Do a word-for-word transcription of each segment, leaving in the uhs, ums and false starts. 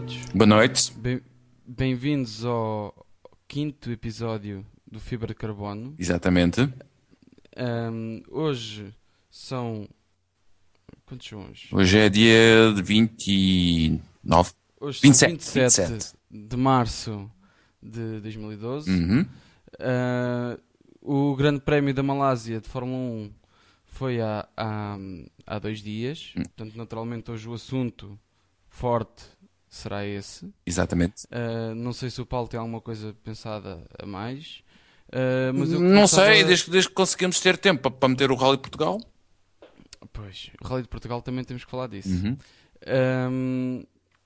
todos. Boa noite. Bem- Bem-vindos ao quinto episódio do Fibra de Carbono. Exatamente. Ahm, hoje são... Quantos são hoje? Hoje é dia vinte e nove. Hoje vinte e são sete. vinte e sete vinte e sete. de março de dois mil e doze. Uhum. Ah, o Grande Prémio da Malásia de Fórmula um foi há, há, há dois dias. Hum. Portanto, naturalmente, hoje o assunto forte será esse. Exatamente. Uh, não sei se o Paulo tem alguma coisa pensada a mais, uh, mas eu Não começava... sei, desde, desde que conseguimos ter tempo para, para meter o Rally de Portugal. Pois, o Rally de Portugal também temos que falar disso. Uhum. Um,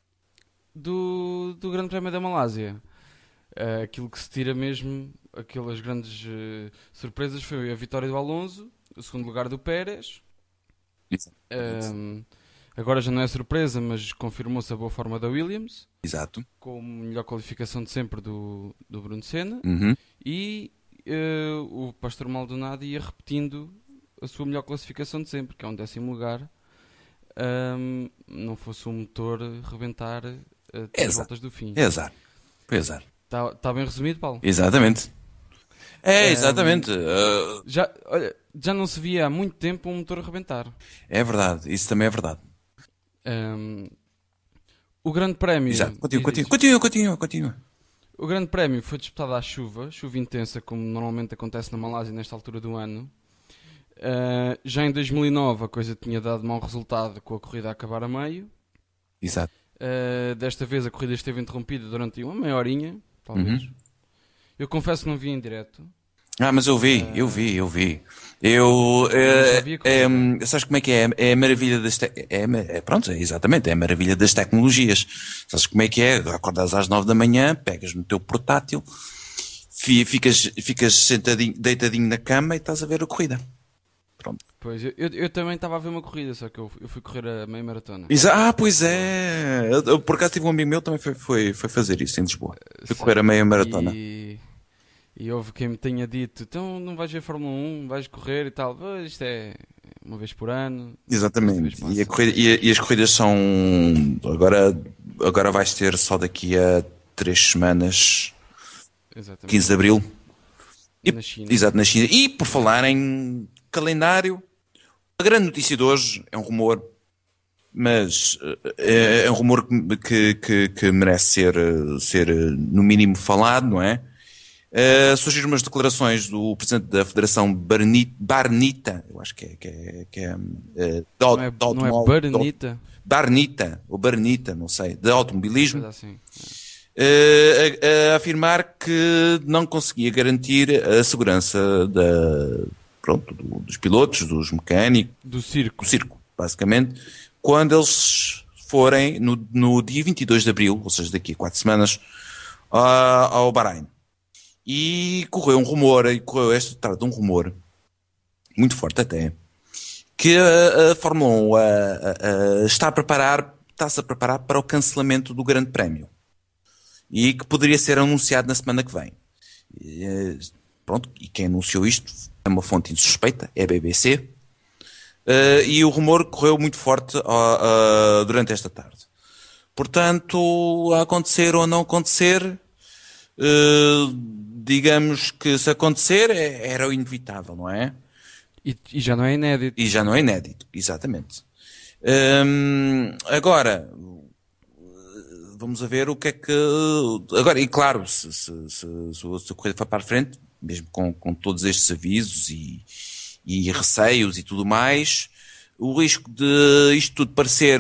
do, do Grande Prémio da Malásia. Uh, aquilo que se tira mesmo, aquelas grandes uh, surpresas foi a vitória do Alonso, o segundo lugar do Pérez. Exatamente. Um, agora já não é surpresa, mas confirmou-se a boa forma da Williams, Exato. com a melhor qualificação de sempre do, do Bruno Senna. Uhum. E eh, o Pastor Maldonado ia repetindo a sua melhor classificação de sempre, que é um décimo lugar. Ahm, não fosse o motor rebentar a três Exato. voltas do fim. É azar. Foi azar. Está tá bem resumido, Paulo? Exatamente. É, Ahm, exatamente. Uh, já, olha, já não se via há muito tempo um motor rebentar. é verdade. Isso também é verdade. Ahm, o Grande Prémio... Exato. Continua, diz continua, isso. continua, continua, continua. O Grande Prémio foi disputado à chuva, chuva intensa, como normalmente acontece na Malásia nesta altura do ano. Uh, já em dois mil e nove a coisa tinha dado mau resultado com a corrida a acabar a meio. Exato. Uh, desta vez a corrida esteve interrompida durante uma meia horinha, talvez. Uhum. Eu confesso que não vi em direto. Ah, mas eu vi, eu vi, eu vi. Eu, Eu já eh, vi a eh, corrida. sabes como é que é? É a maravilha das te... é, a ma- é, pronto, é exatamente, é a maravilha das tecnologias. Sabes como é que é? Acordas às nove da manhã, pegas no teu portátil, fi- ficas, ficas sentadinho, deitadinho na cama e estás a ver a corrida. Pronto. Pois, eu, eu, eu também estava a ver uma corrida, só que eu, eu fui correr a meia maratona. Exa- ah, pois é. Eu, eu, por acaso tive um amigo meu também foi, foi, foi fazer isso em Lisboa. Foi correr a meia maratona. E, e houve quem me tenha dito, então não vais ver Fórmula um, vais correr e tal. Pois, isto é uma vez por ano. Desta vez Exatamente. E, a passa. corrida, e, a- e as corridas são. Agora, agora vais ter só daqui a três semanas, Exatamente. quinze de Abril. E, Na China. exato, na China. E por falar em calendário, a grande notícia de hoje é um rumor, mas eh, é, é um rumor que, que, que merece ser, eh, ser, eh, no mínimo, falado, não é? Uh, surgiram umas declarações do presidente da Federação Barni- Barnita, eu acho que é, que é, que é uh, de au- Não é, de não é automóvel- de au- Baranita? Barnita, ou Barnita, não sei, de automobilismo, Coisa assim. uh, a, a afirmar que não conseguia garantir a segurança da, pronto, do- dos pilotos, dos mecânicos, Do circo. do circo, basicamente, quando eles forem no, no dia vinte e dois de Abril, ou seja, daqui a quatro semanas, a- ao Bahrein. E correu um rumor, e correu esta tarde um rumor, muito forte até, que a, a Fórmula um a- a- a está a preparar, está-se a preparar para o cancelamento do Grande Prémio. E que poderia ser anunciado na semana que vem. E, eh, pronto, e quem anunciou isto é uma fonte insuspeita, é a B B C. Eh, e o rumor correu muito forte ah, ah, durante esta tarde. Portanto, a acontecer ou não acontecer, Uh, digamos que se acontecer é- era o inevitável, não é? E, e já não é inédito. E já não é inédito, exatamente. Hum, agora, vamos a ver o que é que... Agora, e claro, se, se, se, se, se a corrida for para a frente, mesmo com, com todos estes avisos e, e receios e tudo mais, o risco de isto tudo parecer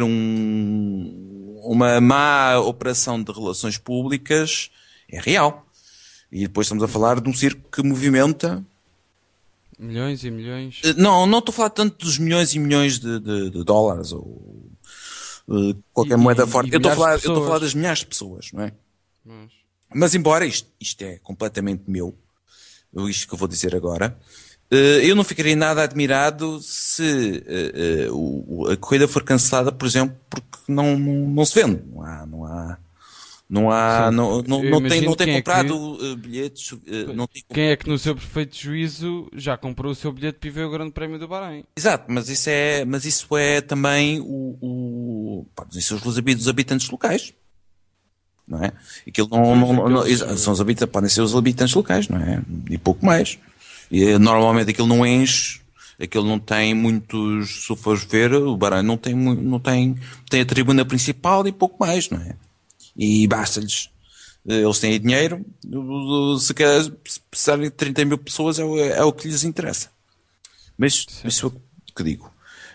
um, uma má operação de relações públicas é real. E depois estamos a falar de um circo que movimenta... Milhões e milhões. Eh, Não, não estou a falar tanto dos milhões e milhões de, de- de dólares ou eh, qualquer E, moeda e, forte. e Eu estou a milhares de falar, eu estou a falar pessoas. das milhares de pessoas, não é? Mas, Mas embora isto, isto é completamente meu, isto que eu vou dizer agora, eh, eu não ficaria nada admirado se eh, eh, o- o- a corrida for cancelada, por exemplo, porque não, não, não se vende. Não há, não há, não há, certo. não, não, Eu não tem, não imagino tem quem é que... comprado eh, bilhetes, eh, não tem Quem é que no seu perfeito juízo já comprou o seu bilhete para ir ver o Grande Prémio do Bahrein? Exato, mas isso é, mas isso é também o, o pá, mas isso são os habi- dos habitantes locais. não é? Aquilo não, Pois, não, não, não- aqueles, são os habitantes, podem ser os habitantes locais, não é? E pouco mais. E, eh, normalmente aquilo não enche, aquilo não tem muitos, se fores ver, o Bahrein não tem, mu- não tem, tem a tribuna principal e pouco mais, não é? E basta-lhes. Eh, Eles têm dinheiro, se quer, se precisarem de trinta mil pessoas é, o- é o que lhes interessa. Mas Certo. isso é o que digo.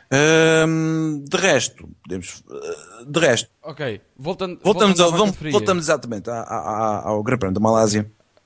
Hum, de resto, podemos, eh, de resto, Ok, voltando, voltamos, voltando à ao- vaca vamos- fria. voltamos exatamente à- à- à- ao Grande Prémio da Malásia.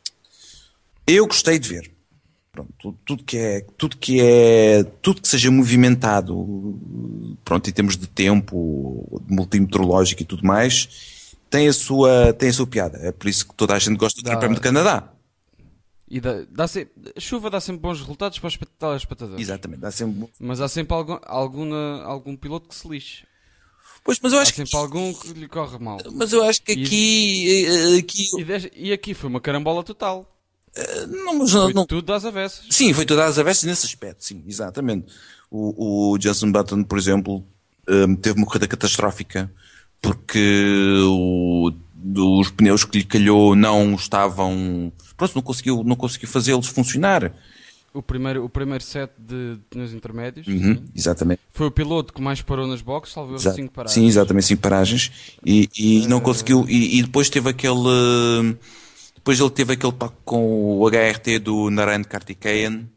Eu gostei de ver. Pronto, tudo, tudo que é, tudo que é, tudo que seja movimentado, pronto, em termos de tempo, de multimetrológico e tudo mais, tem a sua, tem a sua piada. É por isso que toda a gente gosta do Grande Prémio Dá, do Canadá. e dá, dá se- a chuva dá sempre bons resultados para os espe- telespectadores. Exatamente, dá sempre. Mas há sempre algum, alguma, algum piloto que se lixe. Pois, mas eu Há acho que, sempre algum que lhe corre mal. mas eu acho que E, aqui, eh, aqui, e, des- e aqui foi uma carambola total. não, mas não, Foi não- tudo às avessas. sim, foi todas as avessas nesse aspecto, sim, exatamente. O, o Jenson Button, por exemplo, hum, teve uma corrida catastrófica porque o- os pneus que lhe calhou não estavam, pronto, não conseguiu, não conseguiu fazê-los funcionar. O primeiro, o primeiro set de pneus intermédios Uhum, exatamente. foi o piloto que mais parou nas boxes, salvo Exa- cinco paradas. Sim, exatamente, cinco paragens. E, e não Eh, conseguiu, e, e depois teve aquele, depois ele teve aquele toque com o H R T do Narayan Karthikeyan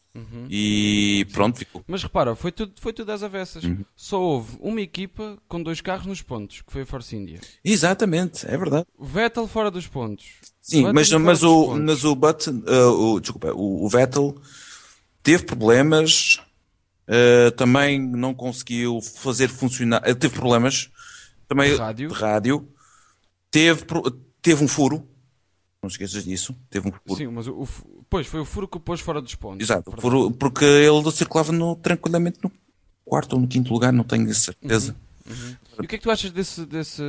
e pronto, ficou. Mas repara, foi tudo, foi tudo às avessas. Uhum. Só houve uma equipa com dois carros nos pontos, que foi a Force India. Exatamente, é verdade. O Vettel fora dos pontos. Sim, Vettel mas, fora mas, dos o, pontos. mas o Button, uh, o, desculpa, o, o Vettel teve problemas, uh, também não conseguiu fazer funcionar, uh, teve problemas também De rádio. de rádio, teve, pro- teve um furo, não esqueças disso, teve um furo. Sim, mas o, o fu- pois foi o furo que o pôs fora dos pontos. Exato, Fora furo, porque ele circulava no, tranquilamente no quarto ou no quinto lugar, não tenho a certeza. E o que é que tu achas desse, desse,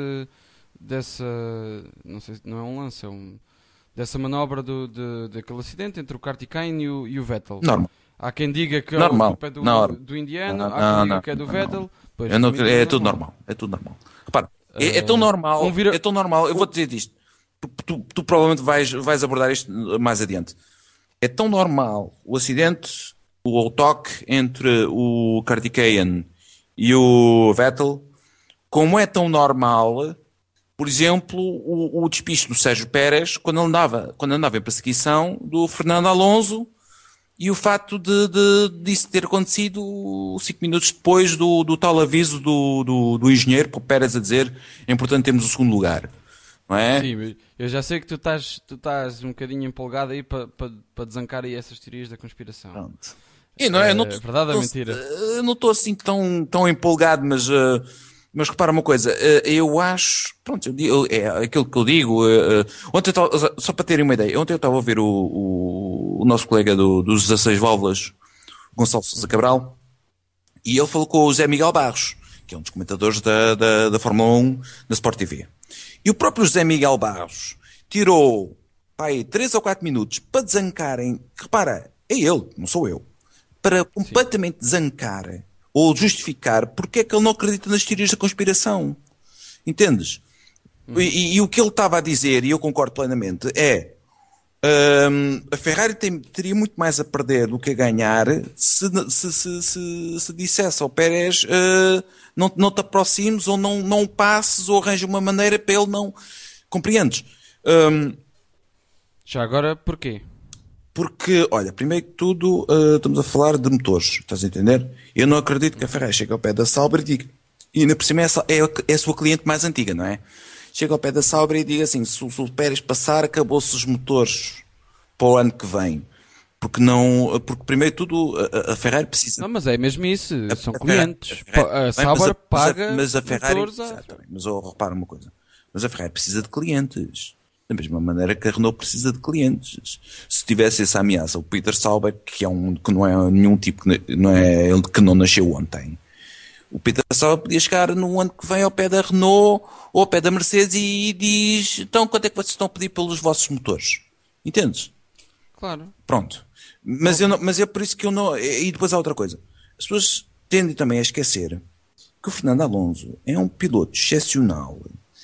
dessa, não sei, não é um lance, é um, dessa manobra do, de, daquele acidente entre o Karthikeyan e o, e o Vettel? Normal. Há quem diga que Normal. a culpa é do, Não. do indiano, Não, há quem não, diga não, que é do não, Vettel. não. Pois, Eu não- para mim é tudo tudo normal, é tudo normal. Repara, é, é Eh, tão normal, convira- é tão normal, eu vou dizer isto, tu, tu, tu provavelmente vais, vais abordar isto mais adiante. É tão normal o acidente, o, o toque entre o Karthikeyan e o Vettel, como é tão normal, por exemplo, o, o despiste do Sérgio Pérez quando ele andava, quando andava em perseguição do Fernando Alonso e o facto de, de, disso ter acontecido cinco minutos depois do, do tal aviso do, do, do engenheiro para o Pérez a dizer é importante termos o segundo lugar. Não é? Sim, eu já sei que tu estás, tu estás um bocadinho empolgado aí para pa, pa desancar aí essas teorias da conspiração. Pronto. E não é, eu não É tô- verdade ou tô- mentira? eu não estou assim tão, tão empolgado, mas, eh, mas repara uma coisa, eh, eu acho, pronto, eu digo- é aquilo que eu digo, eh, eh, ontem eu tava- só para terem uma ideia, ontem eu estava a ouvir o, o, o nosso colega do, dos dezasseis válvulas, Gonçalo Sousa Cabral, e ele falou com o José Miguel Barros, que é um dos comentadores da, da, da Fórmula um da Sport T V. E o próprio José Miguel Barros tirou, pai, três ou quatro minutos para desancarem, repara, é ele, não sou eu, para completamente desancar ou justificar porque é que ele não acredita nas teorias da conspiração. Entendes? E, e- e o que ele estava a dizer, e eu concordo plenamente, é hum, a Ferrari tem- teria muito mais a perder do que a ganhar se, se, se, se, se dissesse ao Pérez eh, não, não te aproximes ou não, não passes ou arranja uma maneira para ele não... Compreendes? Hum, Já agora, porquê? porque, olha, primeiro que tudo, eh, estamos a falar de motores, estás a entender? Eu não acredito que a Ferrari chegue ao pé da Sauber e diga, e ainda por cima é, a Sa- é a é a sua cliente mais antiga, não é? Chega ao pé da Sauber e diga assim, se, o- se o Pérez passar, acabou-se os motores para o ano que vem. Porque não, porque primeiro de tudo, a, a Ferrari precisa... Não, mas é mesmo isso, são a Ferrari- clientes. a Ferrari- Pa- A bem, Sauber mas a- mas a- paga mas a Ferrari, motores a- exatamente, mas oh, repara uma coisa, mas a Ferrari precisa de clientes, da mesma maneira que a Renault precisa de clientes. Se tivesse essa ameaça, o Peter Sauber, que é um que não é nenhum tipo, que não é ele que não nasceu ontem, o Peter Sauber podia chegar no ano que vem ao pé da Renault ou ao pé da Mercedes e diz, então quanto é que vocês estão a pedir pelos vossos motores? Entendes? Claro. Pronto. Mas, eu não, mas é por isso que eu não. E depois há outra coisa. As pessoas tendem também a esquecer que o Fernando Alonso é um piloto excepcional, que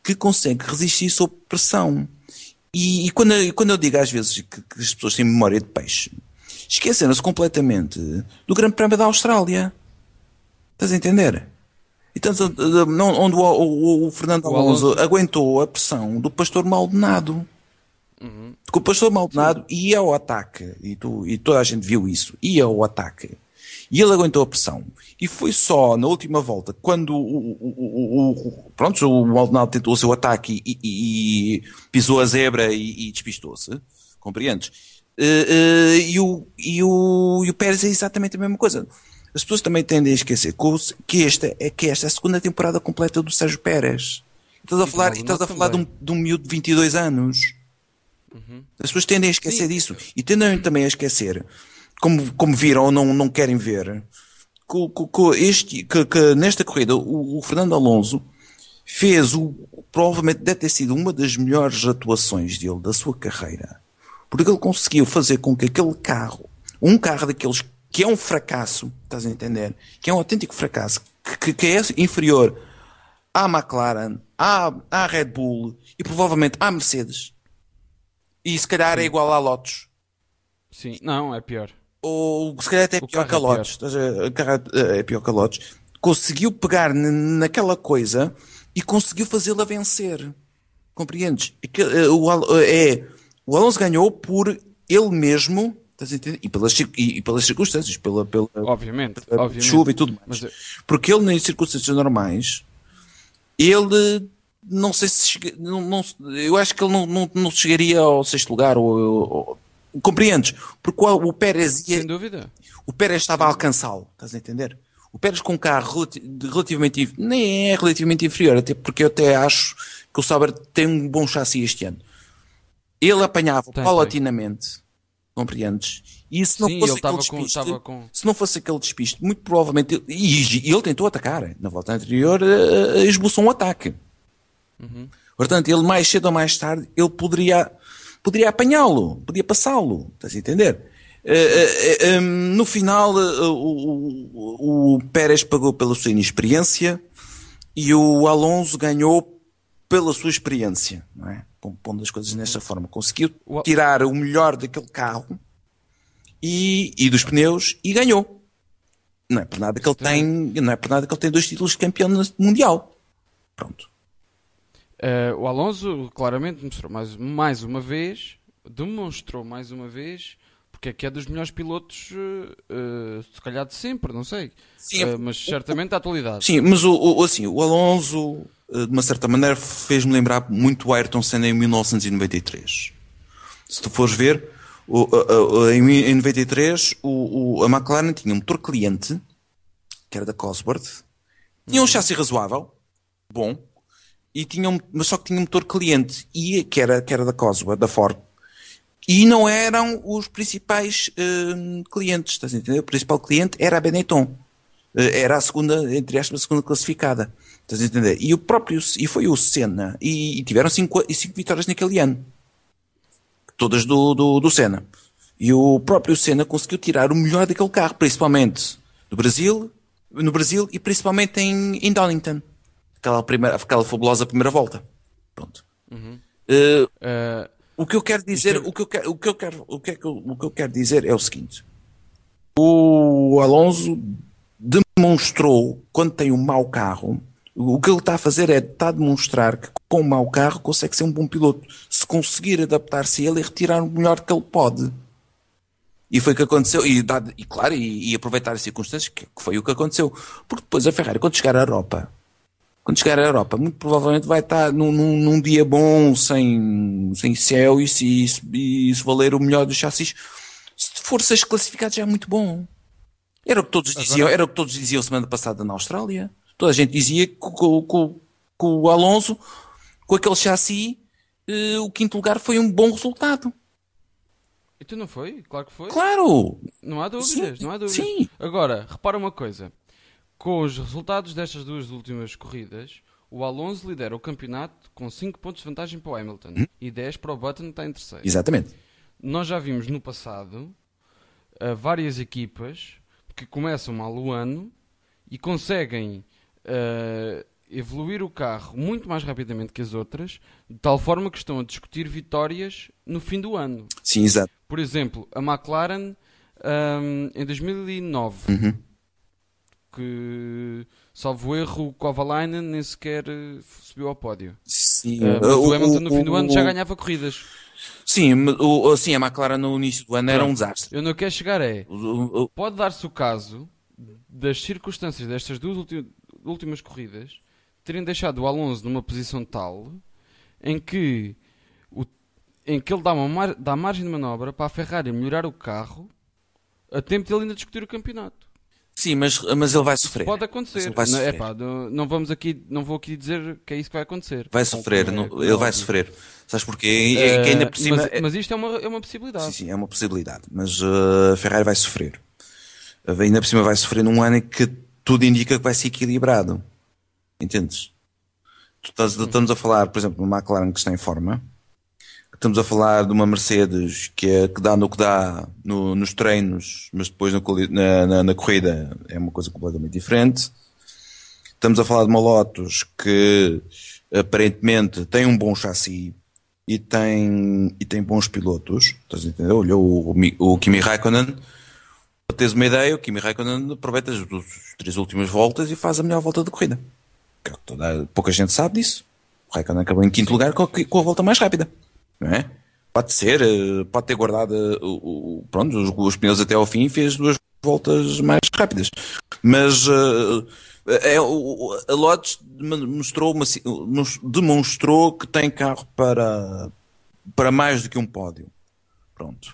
que consegue resistir sob pressão. E, e quando, eu, quando eu digo às vezes que, que as pessoas têm memória de peixe, esqueceram-se completamente do Grande Prémio da Austrália. Estás a entender? Então, onde o, o, o Fernando O Alonso, Alonso. aguentou a pressão do Pastor Maldonado. Uhum. Porque o Pastor Maldonado ia ao ataque, e, tu, e toda a gente viu isso, ia ao ataque. E ele aguentou a pressão. E foi só na última volta, quando o, o, o, o, pronto, o Maldonado tentou o seu ataque e, e, e pisou a zebra e, e despistou-se. Compreendes? Uh, uh, e, o, e, o, e o Pérez é exatamente a mesma coisa. As pessoas também tendem a esquecer que esta é, que esta é a segunda temporada completa do Sérgio Pérez. Estás a E falar, do estás a Maldonado falar de um, também. de um miúdo de vinte e dois anos. Uhum. As pessoas tendem a esquecer Sim. disso. E tendem também a esquecer, como, como viram ou não, não querem ver, que, que, que este, que, que nesta corrida o, o Fernando Alonso fez o, provavelmente deve ter sido uma das melhores atuações dele, da sua carreira. Porque ele conseguiu fazer com que aquele carro, um carro daqueles que é um fracasso, estás a entender? Que é um autêntico fracasso, que, que é inferior à McLaren, à, à Red Bull e provavelmente à Mercedes. E se calhar é Sim. igual à Lotus. Sim. Não, é pior. Ou se calhar até é O pior carro que a é pior. Lotus. Estás a- a carro é pior que a Lotus. Conseguiu pegar n- naquela coisa e conseguiu fazê-la vencer. Compreendes? Aquele- eh, O, Al- eh, é, o Alonso ganhou por ele mesmo, estás a entender? E pelas, cir- e, e pelas circunstâncias, pela, pela, Obviamente. pela Obviamente. chuva e tudo Mas mais. eu- Porque ele, nas circunstâncias normais, ele não sei se chega- não, não- eu acho que ele não, não, não chegaria ao sexto lugar ou, ou- ou- compreendes? Porque o, o Pérez ia, sem dúvida. o Pérez estava Sem a dúvida. alcançá-lo, estás a entender? O Pérez com um carro relati- de- relativamente inf- nem é relativamente inferior, até porque eu até acho que o Sauber tem um bom chassi este ano. Ele apanhava Tem, tem. paulatinamente, compreendes? E se não Sim, ele fosse aquele estava com, despiste, estava com. se não fosse aquele despiste, muito provavelmente, ele- e, e ele tentou atacar, na volta anterior, eh, eh, esboçou um ataque. Uhum. Portanto, ele mais cedo ou mais tarde, ele poderia, poderia apanhá-lo, podia passá-lo, estás a entender? Eh, eh, eh, hum, no final, eh, o, o, o Pérez pagou pela sua inexperiência e o Alonso ganhou pela sua experiência, não é? Pom- Pondo as coisas nesta forma. Conseguiu O Al- tirar o melhor daquele carro e, e dos pneus e ganhou. Não é por nada que ele tem, Exatamente. não é por nada que ele tem dois títulos de campeão mundial. Pronto. Eh, o Alonso claramente mostrou mais, mais uma vez, demonstrou mais uma vez, porque é que é dos melhores pilotos, eh, eh, se calhar de sempre, não sei. Sim, Eh, mas certamente da atualidade. sim, mas o, o- assim, o Alonso, eh, de uma certa maneira, fez-me lembrar muito o Ayrton Senna em mil novecentos e noventa e três. Se tu fores ver, o- a- a- em mi- em noventa e três, o, o- a McLaren tinha um motor cliente, que era da Cosworth, tinha um chassi razoável, bom, e tinha um, mas só que tinha um motor cliente, e, que, era, que era da Cosworth, da Ford. E não eram os principais hum, clientes, estás a entender? O principal cliente era a Benetton. Eh, Era a segunda, entre aspas, a segunda classificada. Estás a entender? E o próprio, e foi o Senna, e, e tiveram cinco, e cinco vitórias naquele ano. Todas do, do, do Senna. E o próprio Senna conseguiu tirar o melhor daquele carro, principalmente do Brasil, no Brasil e principalmente em, em Donington. Aquela, primeira, aquela fabulosa primeira volta. Pronto. Eh, Eh, o que eu quero isto dizer, é- o que eu quero, o que eu quero, o que é que eu, o que eu quero dizer é o seguinte. O Alonso demonstrou, quando tem um mau carro, o que ele está a fazer é está a demonstrar que com um mau carro consegue ser um bom piloto. Se conseguir adaptar-se a ele e retirar o melhor que ele pode. E foi o que aconteceu. E, dá- e claro, e, e aproveitar as circunstâncias, que, que foi o que aconteceu. Porque depois a Ferrari, quando chegar à Europa, quando chegar à Europa, muito provavelmente vai estar num, num, num dia bom, sem, sem céu, e se, e, se, e se valer o melhor dos chassis, se for seis classificados já é muito bom. Era o que todos diziam, agora, era o que todos diziam semana passada na Austrália. Toda a gente dizia que, que, que, que o Alonso, com aquele chassi, eh, o quinto lugar foi um bom resultado. e tu não foi? Claro que foi. Claro! Não há Sim, dúvidas, não há dúvidas. sim. Agora, repara uma coisa. Com os resultados destas duas últimas corridas, o Alonso lidera o campeonato com cinco pontos de vantagem para o Hamilton e dez para o Button, que está em terceiro. Exatamente. Nós já vimos no passado uh, várias equipas que começam mal o ano e conseguem uh, evoluir o carro muito mais rapidamente que as outras, de tal forma que estão a discutir vitórias no fim do ano. Sim, exato. Por exemplo, a McLaren um, em dois mil e nove, Uhum. que, salvo erro, o Kovalainen nem sequer uh, subiu ao pódio. Sim, Uh, mas o, o Hamilton no fim do o- ano já ganhava corridas. sim, o, o- sim, a McLaren no início do ano era um Pronto. desastre. Eu não quero chegar é, O- o- o- pode dar-se o caso das circunstâncias destas duas ulti- últimas corridas terem deixado o Alonso numa posição tal em que, o, em que ele dá, uma mar- dá margem de manobra para a Ferrari melhorar o carro a tempo de ele ainda discutir o campeonato. sim, mas, mas ele vai sofrer. Pode Mas acontecer. ele vai Não, sofrer. epá, não, não vamos aqui, não vou aqui dizer que é isso que vai acontecer. Vai sofrer, Como é- não- como é ele vai óbvio. sofrer. Sabes porquê? É, é que ainda por Uh, cima. mas, é- mas isto é uma, é uma possibilidade. Sim, sim, é uma possibilidade. Mas uh, a Ferrari vai sofrer. Uh, ainda por cima vai sofrer num ano em que tudo indica que vai ser equilibrado. Entendes? Tu estás- estamos a falar, por exemplo, de uma McLaren que está em forma. Estamos a falar de uma Mercedes que, é, que dá no que dá no- nos treinos, mas depois na, quali- na- na- na corrida é uma coisa completamente diferente. Estamos a falar de uma Lotus que aparentemente tem um bom chassi e tem, e tem bons pilotos. Estás a entender? Olhou o, Mi- o Kimi Raikkonen. Para teres uma ideia, o Kimi Raikkonen aproveita as, duas- as três últimas voltas e faz a melhor volta de corrida. Que toda- pouca gente sabe disso. O Raikkonen acabou em quinto lugar com a, com a volta mais rápida. Não é? Pode ser, eh, pode ter guardado eh, o, o- pronto, os, os pneus até ao fim e fez duas voltas mais rápidas. Mas eh, é, o- a Lotus mostrou uma, si- nos- demonstrou que tem carro para, para mais do que um pódio. Pronto.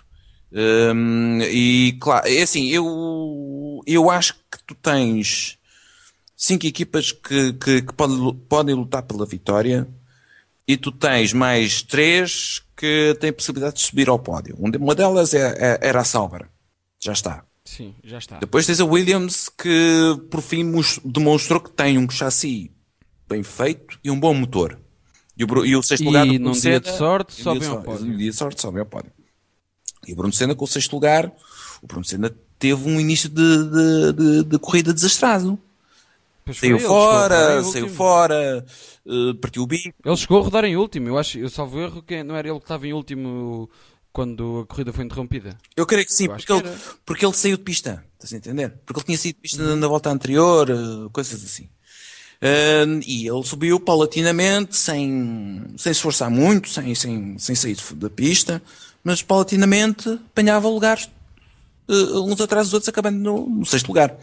Hum, e claro, é assim, eu, eu acho que tu tens cinco equipas que, que, que podem, lu- podem lutar pela vitória e tu tens mais três que têm possibilidade de subir ao pódio. Um de- Uma delas é, é- era a Sauber. Já está. Sim, já está. Depois tens a Williams que por fim mos- demonstrou que tem um chassi bem feito e um bom motor. E o, Bru- e o sexto lugar do E Bruno num dia de Senna- sorte e num dia sobem de ao sorte- pódio. num dia de sorte sobem ao pódio. E o Bruno Senna com o sexto lugar, o Bruno Senna teve um início de, de, de- de corrida desastrado. Pois foi, Saiu ele chegou a rodar fora, em saiu último. fora, eh, partiu o bico. Ele chegou a rodar em último. Eu acho, eu salvo erro que não era ele que estava em último quando a corrida foi interrompida. Eu creio que sim, Eu acho porque, que ele, era. porque ele saiu de pista. Estás a entender? Porque ele tinha saído de pista na, na volta anterior, eh, coisas assim. Eh, e ele subiu paulatinamente, sem, sem se esforçar muito, sem, sem, sem sair de- da pista, mas paulatinamente apanhava lugares, eh, uns atrás dos outros, acabando no, no sexto lugar.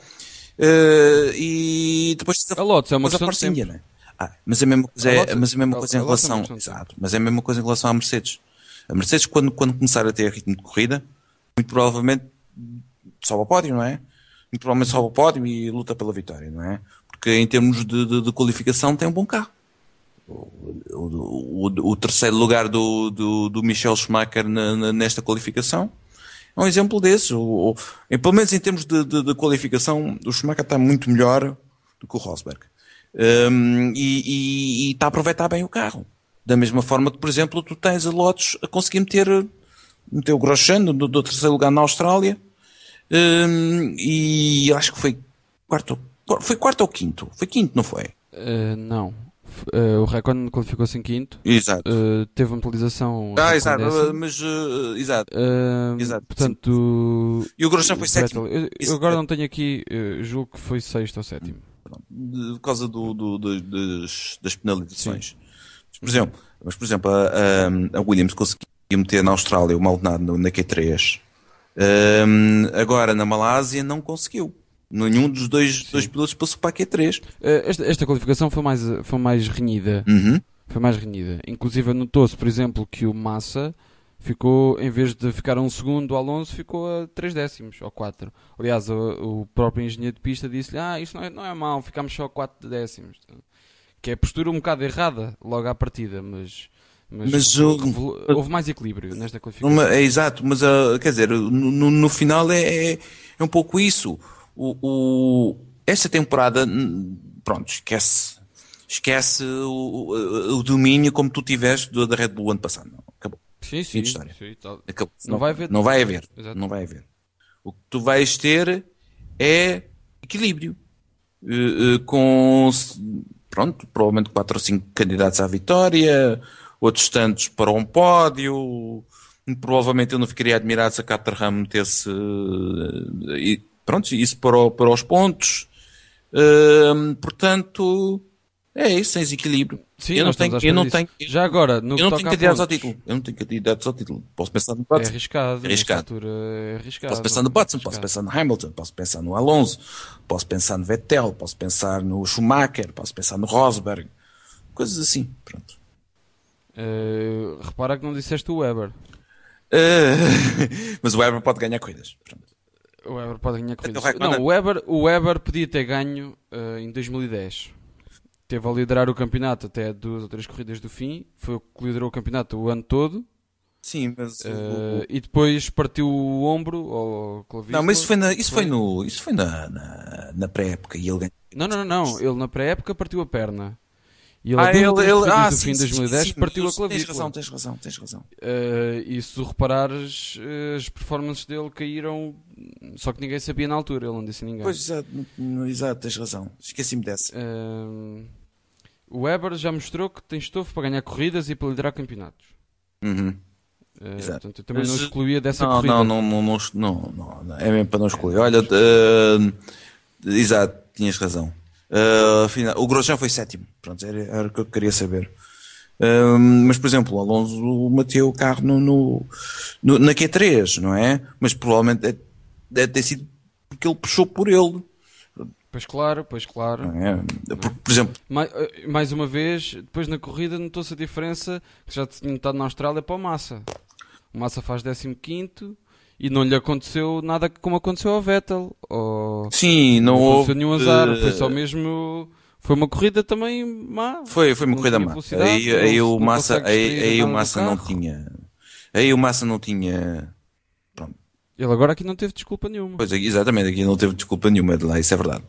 Eh, e depois A Lotus é uma mas a questão de Force tempo. India, né? Ah, mas é a mesma coisa, A é, Lotus- mas é a mesma a- coisa em a Lotus é uma relação, questão de exato, mas é a mesma coisa em relação à Mercedes. A Mercedes, quando, quando começar a ter ritmo de corrida, muito provavelmente sobe ao pódio, não é? Muito provavelmente sobe ao pódio e luta pela vitória, não é? Porque em termos de, de, de qualificação tem um bom carro. O, o, o, o terceiro lugar do, do, do Michael Schumacher na, na- nesta qualificação é um exemplo desses. O, o, em, pelo menos em termos de, de, de qualificação, o Schumacher está muito melhor do que o Rosberg. Um, e, e, e está a aproveitar bem o carro. Da mesma forma que, por exemplo, tu tens a Lotus a conseguir meter, meter o Grosjean do, do terceiro lugar na Austrália. Um, e acho que foi quarto, foi quarto ou quinto? Foi quinto, não foi? Uh, não. F- uh, o Raikkonen qualificou-se em quinto. Exato. Uh, teve uma penalização. Ah, em exato, décimo. mas uh, exato. Uh, Exato, portanto, E o Grosjean o foi Vettel- sétimo. Eu, Isso, eu agora é. não tenho aqui, uh, julgo que foi sexto ou sétimo. De- por causa do, do- do- das, das penalizações. Mas, por exemplo, mas, por exemplo a, a- a Williams conseguiu meter na Austrália o Maldonado na Q três. Um, agora na Malásia não conseguiu. Nenhum dos dois, dois pilotos passou para a Q três. Uh, esta, esta qualificação foi mais, foi mais renhida. Uhum. Foi mais renhida. Inclusive notou-se, por exemplo, que o Massa ficou, em vez de ficar a um segundo, o Alonso ficou a três décimos, ou quatro. Aliás, o, o próprio engenheiro de pista disse-lhe, ah, isto não é, não é mau, ficámos só a quatro décimos. Que é a postura um bocado errada, logo à partida, mas... Mas, Mas o- revelou- houve mais equilíbrio nesta qualificação. Uma- é exato, mas uh, quer dizer, no, no- no final é, é, é um pouco isso. O, o- esta temporada, hum, pronto, esquece. Esquece o, o- o domínio como tu tiveste do- da Red Bull ano passado. Não, acabou. Sim, Fim sim. de história. sim, tal. Acabou. Não vai haver- Não vai haver. Exato. Não vai haver. O que tu vais ter é equilíbrio. Uh, uh, com, pronto, provavelmente quatro ou cinco candidatos à vitória, outros tantos para um pódio. Provavelmente eu não ficaria admirado se a Caterham metesse uh, e, pronto, isso para, o, para os pontos. Uh, portanto, é isso, sem equilíbrio. Sim, eu não nós estamos tenho, à eu espera não disso. tenho, Já agora, no eu que não toca tenho a candidatos ao pontos, título. Eu não tenho candidatos ao título. Posso pensar no é Button, arriscado, nesta arriscado. altura é arriscado. Posso pensar no Button, arriscado. posso pensar no Hamilton, posso pensar no Alonso, posso pensar no Vettel, posso pensar no Schumacher, posso pensar no Rosberg, coisas assim, pronto. Uh, repara que não disseste o Weber. Uh, mas o Weber pode ganhar corridas. Pronto. O Weber pode ganhar corridas. Então, Raikkonen- Não, o Weber, o Weber podia ter ganho uh, em dois mil e dez. Teve a liderar o campeonato até duas ou três corridas do fim. Foi o que liderou o campeonato o ano todo. Sim, mas o- Uh, e depois partiu o ombro ou clavícula. não, mas isso foi na, isso foi Foi? no, isso foi na, na, na pré-época e ele ganhou. Não, não, não, não. Ele na pré-época partiu a perna. E ele, Ah, a duas ele, ou três ele, corridas ah, do sim, fim de sim, dois mil e dez sim, partiu a tens clavícula. razão, tens razão, tens razão. Uh, e se tu reparares, uh, as performances dele caíram, só que ninguém sabia na altura, ele não disse a ninguém. Pois, exato, n- exato, tens razão. Esqueci-me dessa. Uh, o Weber já mostrou que tem estofo para ganhar corridas e para liderar campeonatos. Uhum. Uh, Exato. portanto, eu também Mas, não excluía dessa Não, corrida. não, não, não, não, não, não, não, é mesmo para não escolher. Olha, uh, exato, tinhas razão. Uh, afinal, o Grosjean foi sétimo, pronto, era, era o que eu queria saber. Uh, mas, por exemplo, o Alonso bateu o carro no, no, no- na Q três, não é? Mas provavelmente deve, deve ter sido porque ele puxou por ele, Pois claro, pois claro. não é? Por, por exemplo, Mais, uh, mais uma vez, depois na corrida notou-se a diferença que já tinha notado na Austrália para o Massa. O Massa faz décimo quinto e não lhe aconteceu nada como aconteceu ao Vettel. Ou... sim, não Não houve. aconteceu nenhum azar, uh, foi só mesmo. Foi uma corrida também má. Foi, foi uma Não corrida tinha má. velocidade, Aí, não aí se- o não Massa, consegue aí, extrair aí o nada do Massa não carro. tinha. Aí o Massa não tinha. Pronto. Ele agora aqui não teve desculpa nenhuma. Pois, aqui- exatamente, aqui não teve desculpa nenhuma de lá, isso é verdade.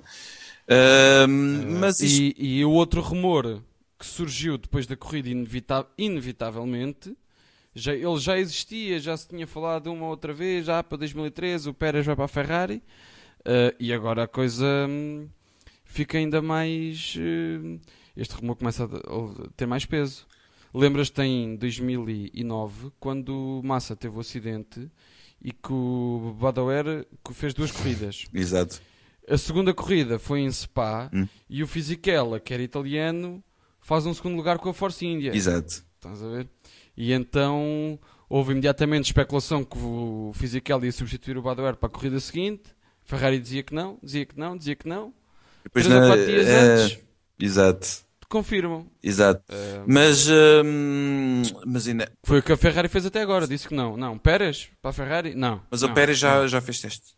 Ahm, mas isto. E, e o outro rumor que surgiu depois da corrida, inevita- inevitavelmente, já, ele já existia, já se tinha falado uma outra vez, já para dois mil e treze, o Pérez vai para a Ferrari, eh, e agora a coisa hum, fica ainda mais. eh, este rumor começa a, a ter mais peso. Lembras-te em dois mil e nove, quando o Massa teve o acidente e que o Badoer que fez duas corridas. Exato. A segunda corrida foi em Spa Hum. e o Fisichella, que era italiano, faz um segundo lugar com a Force India. Exato. Estás a ver? E então houve imediatamente especulação que o Fisichella ia substituir o Badoer para a corrida seguinte. Ferrari dizia que não, dizia que não, dizia que não. Depois Três ou na- quatro dias eh, antes Exato. confirmam. Exato. Ah, Mas. ahm, mas ainda. foi o que a Ferrari fez até agora. Disse que não. Não, Pérez para a Ferrari? Não. Mas não, o Pérez já, não. já fez teste.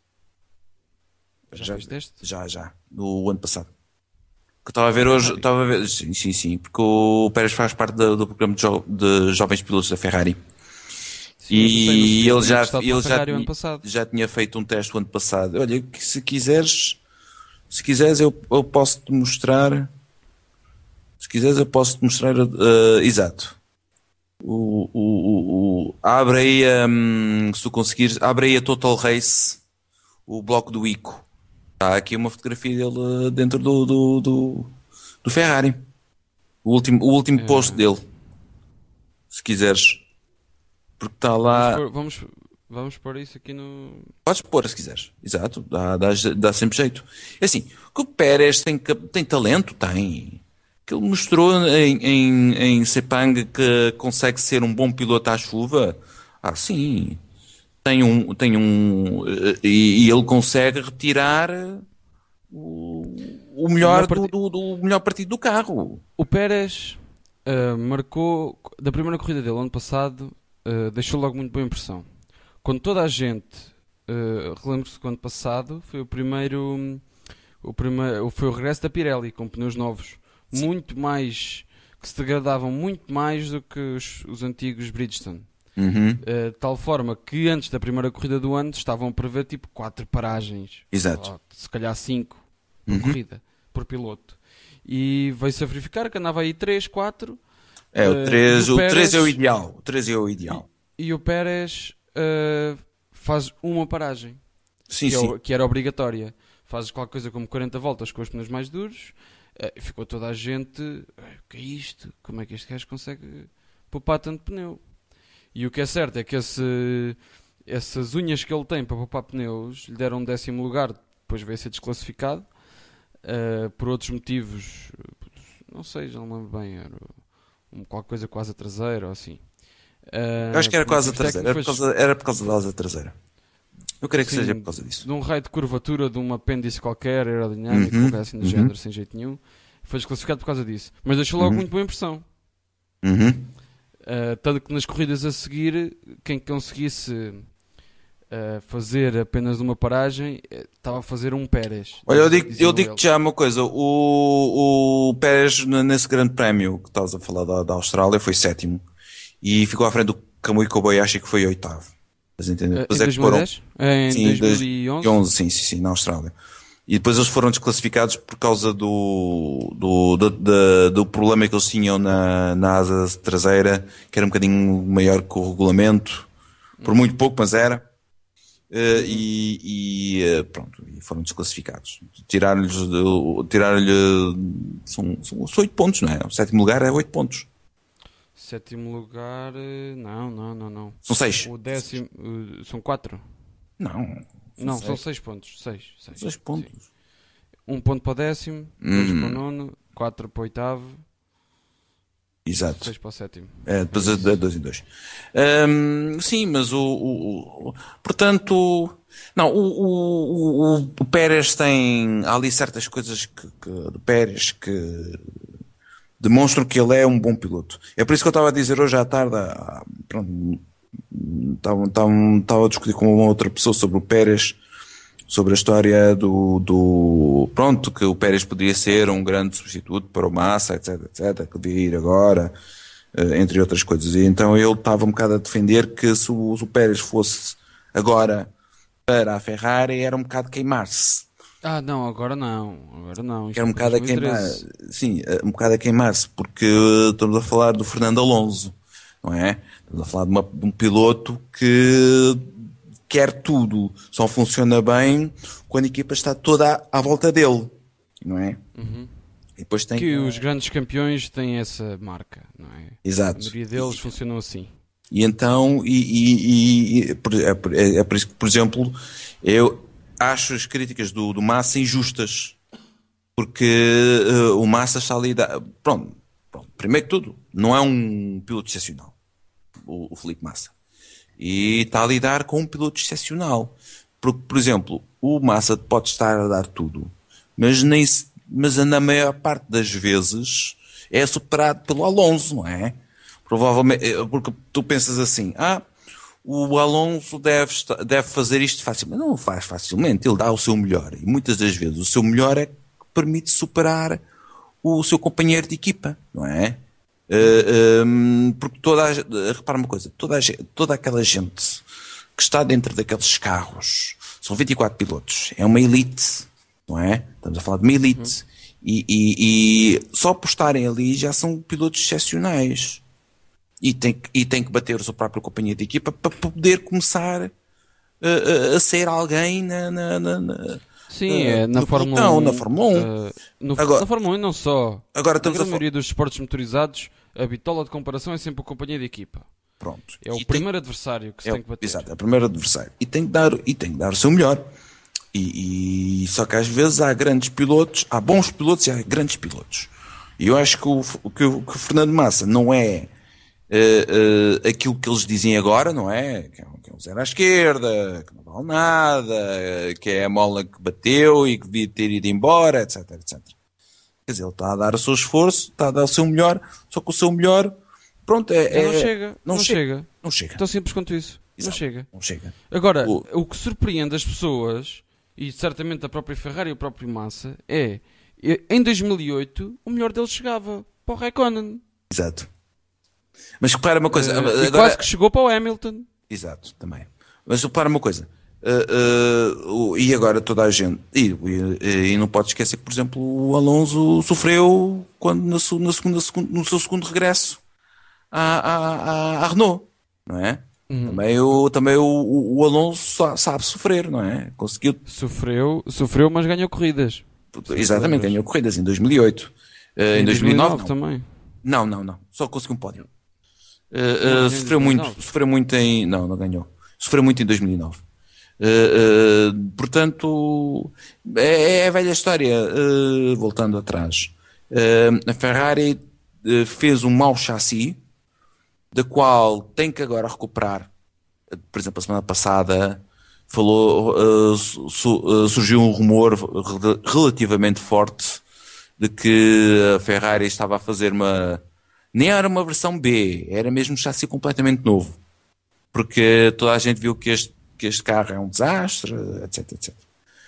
Já fez teste? Já, já. No ano passado. Que eu estava a ver hoje. Estava a ver. Sim, sim, sim. Porque o Pérez faz parte do, do programa de, jo- de jovens pilotos da Ferrari. Sim, eu sei, mas E tinha ele já, testado para a ele já, Ferrari o ano tinha, passado. já tinha feito um teste o ano passado. Olha, que se quiseres, se quiseres eu, eu posso te mostrar. Se quiseres eu posso te mostrar. eh, exato. O, o, o, o- abre aí, hum, se tu conseguires, abre aí a Total Race, o bloco do Ico. Está aqui uma fotografia dele eh, dentro do, do, do, do Ferrari. O último, o último post É. dele. Se quiseres. Porque está Vamos lá. pôr, vamos, vamos pôr isso aqui no. Podes pôr se quiseres. Exato. Dá, dá, dá sempre jeito. É assim, que o Pérez tem, cap- tem talento, tem. Que ele mostrou em, em, em Sepang que consegue ser um bom piloto à chuva. Ah, sim. Tem um, tem um, eh, e, e ele consegue retirar o, o melhor melhor do, parti- do, do melhor partido do carro. O Pérez ah, marcou, da primeira corrida dele ano passado, ah, deixou logo muito boa impressão. Quando toda a gente, uh, relembro-se que o ano passado foi o primeiro, o primeiro, foi o regresso da Pirelli com pneus novos, muito mais, que se degradavam muito mais do que os, os antigos Bridgestone. Uhum. Uh, de tal forma que antes da primeira corrida do ano estavam a prever tipo quatro paragens. Exato. Ou, se calhar cinco por Uhum. corrida, por piloto. E veio-se a verificar que andava aí três, quatro. É, o Uh, três e o o três é o Pérez- ideal. O três é o ideal. E o Pérez uh, faz uma paragem, Sim, que, é sim. o- que era obrigatória. Fazes qualquer coisa como quarenta voltas com os pneus mais duros. eh, ficou toda a gente, "Eh, o que é isto? Como é que este gajo consegue poupar tanto pneu?" E o que é certo é que esse, essas unhas que ele tem para poupar pneus lhe deram um décimo lugar, depois veio a ser desclassificado, eh, por outros motivos, não sei, já não me lembro bem, era um, qualquer coisa com a asa traseira ou assim. Eu acho Eh, que era por com a asa motivos traseira. Era por técnicos, causa, era por causa da asa traseira. Eu creio que seja por sim, causa disso. de um raio de curvatura de um apêndice qualquer, aerodinâmico, Uhum, qualquer assim do uhum, género, sem jeito nenhum. Foi desclassificado por causa disso. Mas deixou logo uhum, muito boa impressão. uhum. Uh, tanto que nas corridas a seguir, quem conseguisse uh, fazer apenas uma paragem eh, estava a fazer um Pérez, Olha, eu diz- digo, eu diziam digo-te eles. já uma coisa. O, o Pérez, n- nesse grande prémio que estás a falar da, da Austrália, foi sétimo. E ficou à frente do Kamui Kobayashi, que foi oitavo. Estás a entender? Uh, Depois em é que foram, dois mil e dez? Em sim, dois mil e onze? dois mil e onze, sim, sim, sim, na Austrália. E depois eles foram desclassificados por causa do, do, do, do, do problema que eles tinham na, na asa traseira, que era um bocadinho maior que o regulamento. Por Uhum, muito pouco, mas era. Eh, uhum. e, e, eh, pronto, e foram desclassificados. Tiraram-lhes, o- tiraram-lhe, são, são oito pontos, não é? O sétimo lugar é oito pontos. Sétimo lugar, eh, não, não, não, não. São seis. O décimo, uh, são quatro? Não, são Não, são seis. seis pontos. Seis, seis. Seis Sim. pontos. Um ponto para o décimo, dois para o Hum, nono, quatro para o oitavo, exato. seis para o sétimo. É, É depois é de isso. dois em dois. Hum, sim, mas o, o- o- portanto, não, o, o, o, o Pérez tem, há ali certas coisas que, que, do Pérez que demonstram que ele é um bom piloto. É por isso que eu estava a dizer hoje à tarde, ah, pronto, estava, estava, estava a discutir com uma outra pessoa sobre o Pérez, sobre a história do, do, pronto, que o Pérez poderia ser um grande substituto para o Massa, etc, etc, que devia ir agora, eh, entre outras coisas. E então eu estava um bocado a defender que se o, se o Pérez fosse agora para a Ferrari, era um bocado queimar-se. Ah, não, agora não. Agora não. Que era Isto um é para bocado a queimar, dois mil e treze. sim, eh, um bocado a queimar-se, porque estamos a falar do Fernando Alonso, não é? Estamos a falar de, uma- de um piloto que quer tudo, só funciona bem quando a equipa está toda à, à volta dele, não é? Uhum. E depois tem, Que os eh, grandes campeões têm essa marca, não é? A exato. maioria deles funcionam assim. E então, e, e- e- e por- é, por é- é por isso que, por exemplo, eu acho as críticas do, do Massa injustas, porque eh, o Massa está ali, da, pronto, pronto, primeiro que tudo, não é um piloto excepcional, o, o Felipe Massa. E está a lidar com um piloto excepcional. Porque, por exemplo, o Massa pode estar a dar tudo, mas, nem se- mas na maior parte das vezes é superado pelo Alonso, não é? Provavelmente, eh, porque tu pensas assim, ah, o Alonso deve, esta- deve fazer isto facilmente. Não o faz facilmente, ele dá o seu melhor. E muitas das vezes o seu melhor é que permite superar o seu companheiro de equipa, não é? Uh, um, porque toda a, gente- repara uma coisa, toda, a, gente- toda aquela gente que está dentro daqueles carros, são vinte e quatro pilotos, é uma elite, não é? Estamos a falar de uma Uhum. elite. E, e- e só por estarem ali já são pilotos excepcionais. E tem, que- e tem que bater o seu próprio companheiro de equipa para poder começar uh, uh, a ser alguém na, na, na, na- Sim, uh, é na no Fórmula pelotão, na um. Fórmula um. ah, no- Agora, na Fórmula um e não só. agora Na estamos a grande falar. maioria dos esportes motorizados, a bitola de comparação é sempre a companhia de equipa. Pronto. É o E tem, primeiro adversário que se é, tem o- que bater. exato, é o primeiro adversário. E tem que dar, e tem que dar o seu melhor. E, e- só que às vezes há grandes pilotos, há bons pilotos e há grandes pilotos. E eu acho que o, que o, que o Fernando Massa não é eh, eh, aquilo que eles dizem agora, não é? Que é, um- que é um zero à esquerda, que não vale nada, eh, que é a mola que bateu e que devia ter ido embora, etc, etcétera. Quer dizer, ele está a dar o seu esforço, está a dar o seu melhor, só que o seu melhor, pronto, é, Já não é- chega. não, Não chega, chega. não chega. Tão simples quanto isso. Não Exato, chega. não chega. Agora, O- o que surpreende as pessoas, e certamente a própria Ferrari e o próprio Massa, é e- em dois mil e oito o melhor deles chegava para o Raikkonen. Exato. Mas repara uma coisa, Eh, e agora, quase que chegou para o Hamilton. exato, também. Mas repara uma coisa, uh, uh, o- e agora toda a gente, e, e- e não pode esquecer que, por exemplo, o Alonso sofreu quando na, su- na segunda, segun- no seu segundo regresso à, à, à- à Renault, não é? Uhum. Também, o, também o, o- o Alonso sa- sabe sofrer, não é? Conseguiu, Sofreu, sofreu, mas ganhou corridas. Exatamente, ganhou corridas em dois mil e oito. Uh, em dois mil e nove, não. Também. Não, não, não. Só conseguiu um pódio. Uh, uh, sofreu muito, sofreu muito em... Não, não ganhou. Sofreu muito em dois mil e nove. Uh, uh, portanto, é, é a velha história. Uh, voltando atrás. Uh, a Ferrari uh, fez um mau chassi, da qual tem que agora recuperar. Por exemplo, a semana passada falou, uh, su, uh, surgiu um rumor relativamente forte de que a Ferrari estava a fazer uma... Nem era uma versão B, era mesmo um chassi completamente novo. Porque toda a gente viu que este, que este carro é um desastre, etc, etcétera.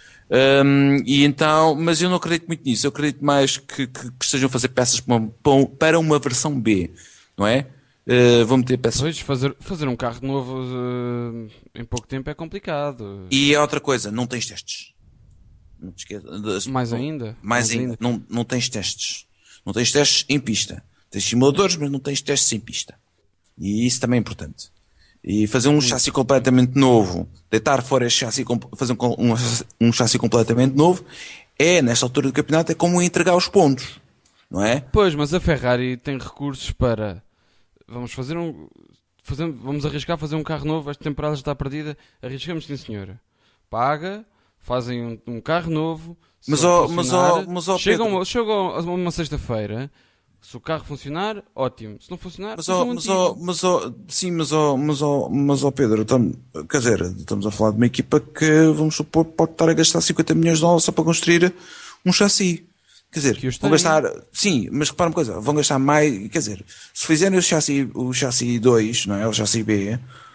Um, e então, mas eu não acredito muito nisso. Eu acredito mais que, que, que estejam a fazer peças para uma, para uma versão B, não é? Uh, vou meter peças. Pois, fazer, fazer um carro novo uh, em pouco tempo é complicado. E é outra coisa, não tens testes. Não te esqueças. Mais não, ainda? Mais, mais ainda. ainda. Não, não tens testes. Não tens testes em pista. Tens simuladores, mas não tens testes em pista. E isso também é importante. E fazer um hum. chassi completamente novo, deitar fora este chassi, fazer um, um, um chassi completamente novo, é, nesta altura do campeonato, é como entregar os pontos. Não é? Pois, mas a Ferrari tem recursos para... Vamos fazer um... Fazer, vamos arriscar fazer um carro novo, esta temporada já está perdida. Arriscamos, sim senhora. Paga, fazem um, um carro novo. Mas ó, mas ó, mas ó, chegam, chegam a uma sexta-feira, se o carro funcionar, ótimo. Se não funcionar, mas ó, mas ó, mas ó, sim, mas ó, mas ó, mas ó, Pedro, tam, quer dizer, estamos a falar de uma equipa que, vamos supor, pode estar a gastar cinquenta milhões de dólares só para construir um chassi. Quer dizer, vão gastar, sim, mas repara uma coisa, vão gastar mais, quer dizer, se fizerem o chassi, o chassi dois, não é, o chassi B, uh,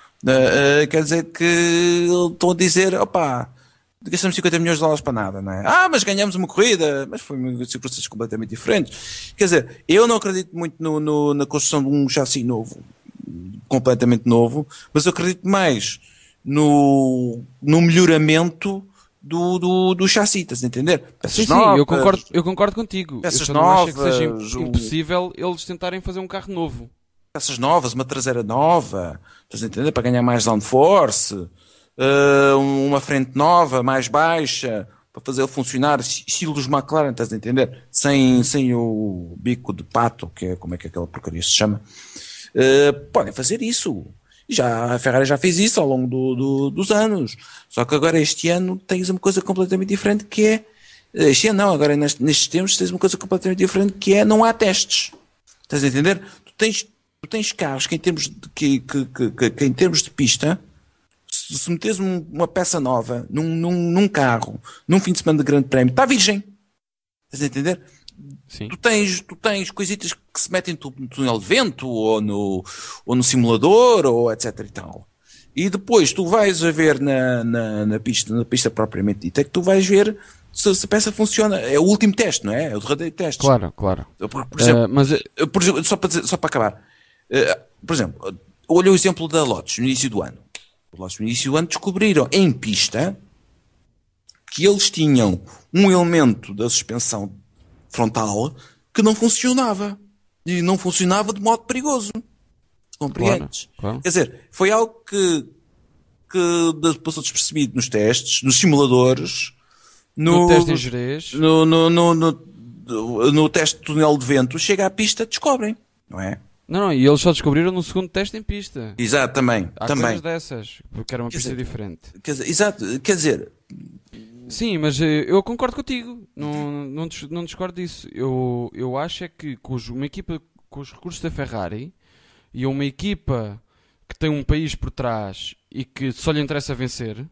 uh, quer dizer que estão a dizer, opá, gastamos cinquenta milhões de dólares para nada, não é? Ah, mas ganhamos uma corrida, mas foi uma circunstâncias completamente diferentes. Quer dizer, eu não acredito muito no, no, na construção de um chassi novo, completamente novo, mas eu acredito mais no, no melhoramento do, do, do chassi, estás a entender? Peças sim, novas, sim, eu concordo, eu concordo contigo. Peças eu novas, não acho que seja impossível eles tentarem fazer um carro novo. Peças novas, uma traseira nova, estás a entender? Para ganhar mais downforce, uh, uma frente nova, mais baixa, para fazer ele funcionar, estilo dos McLaren, estás a entender? Sem, sem o bico de pato, que é como é que aquela porcaria se chama. Uh, podem fazer isso. Já, a Ferrari já fez isso ao longo do, do, dos anos. Só que agora este ano tens uma coisa completamente diferente que é... Este ano não, agora nestes, nestes tempos tens uma coisa completamente diferente que é não há testes. Estás a entender? Tu tens, tu tens carros que em termos de, que, que, que, que em termos de pista, se, se meteres um, uma peça nova num, num, num carro, num fim de semana de grande prémio, está virgem. Estás a entender? Sim. Tu tens, tu tens coisitas que se metem no túnel de vento ou no, ou no simulador ou etc e tal. E depois tu vais a ver na, na, na pista, na pista propriamente dita, é que tu vais ver se, se a peça funciona. É o último teste, não é? É o derradeiro teste. Claro, claro. Por, por exemplo, uh, mas... por exemplo, só para dizer, só para acabar. Uh, por exemplo, olha o exemplo da Lotus no início do ano. A Lotus no início do ano descobriram em pista que eles tinham um elemento da suspensão frontal que não funcionava. E não funcionava de modo perigoso. Compreendes? Claro, claro. Quer dizer, foi algo que, que passou despercebido nos testes, nos simuladores, no, no teste em Jerez, no, no, no, no, no teste de túnel de vento, chega à pista, descobrem, não é? Não, não, e eles só descobriram no segundo teste em pista. Exato, também. Há também. coisas dessas, porque era uma quer pista dizer, diferente. Quer dizer, exato, quer dizer... Sim, mas eu concordo contigo, não, não, não discordo disso. Eu, eu acho é que com os, uma equipa com os recursos da Ferrari e uma equipa que tem um país por trás e que só lhe interessa vencer,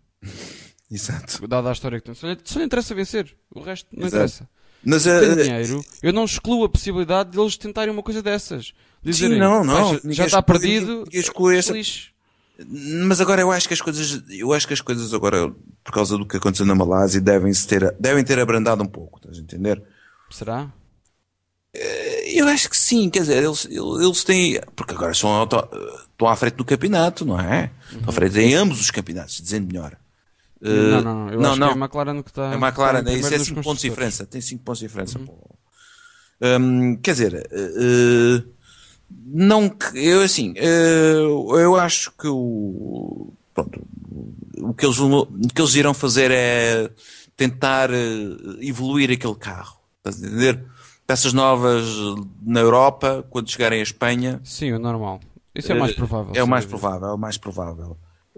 exato. Dada a história que tem, só lhe, só lhe interessa vencer, o resto não exato. interessa. Mas, se tem uh, dinheiro, eu não excluo a possibilidade de eles tentarem uma coisa dessas. Dizerem, sim, não, não. Já está perdido, essa... Mas agora eu acho que as coisas, eu acho que as coisas agora, por causa do que aconteceu na Malásia, devem, -se ter, devem ter abrandado um pouco, estás a entender? Será? Eu acho que sim, quer dizer, eles, eles têm, porque agora são auto, estão à frente do campeonato, não é? Uhum. Estão à frente em ambos os campeonatos, dizendo melhor. Não, não, não, eu não, acho não. que é a McLaren que está... A McLaren, é, isso é cinco pontos de diferença, tem cinco pontos de diferença. Uhum. Um, quer dizer, uh, não que, eu assim, uh, eu acho que o, pronto, o que eles, o que eles irão fazer é tentar uh, evoluir aquele carro. Estás a entender? Peças novas na Europa, quando chegarem à Espanha. Sim, o normal. Isso é mais provável. É o mais provável, é o mais provável.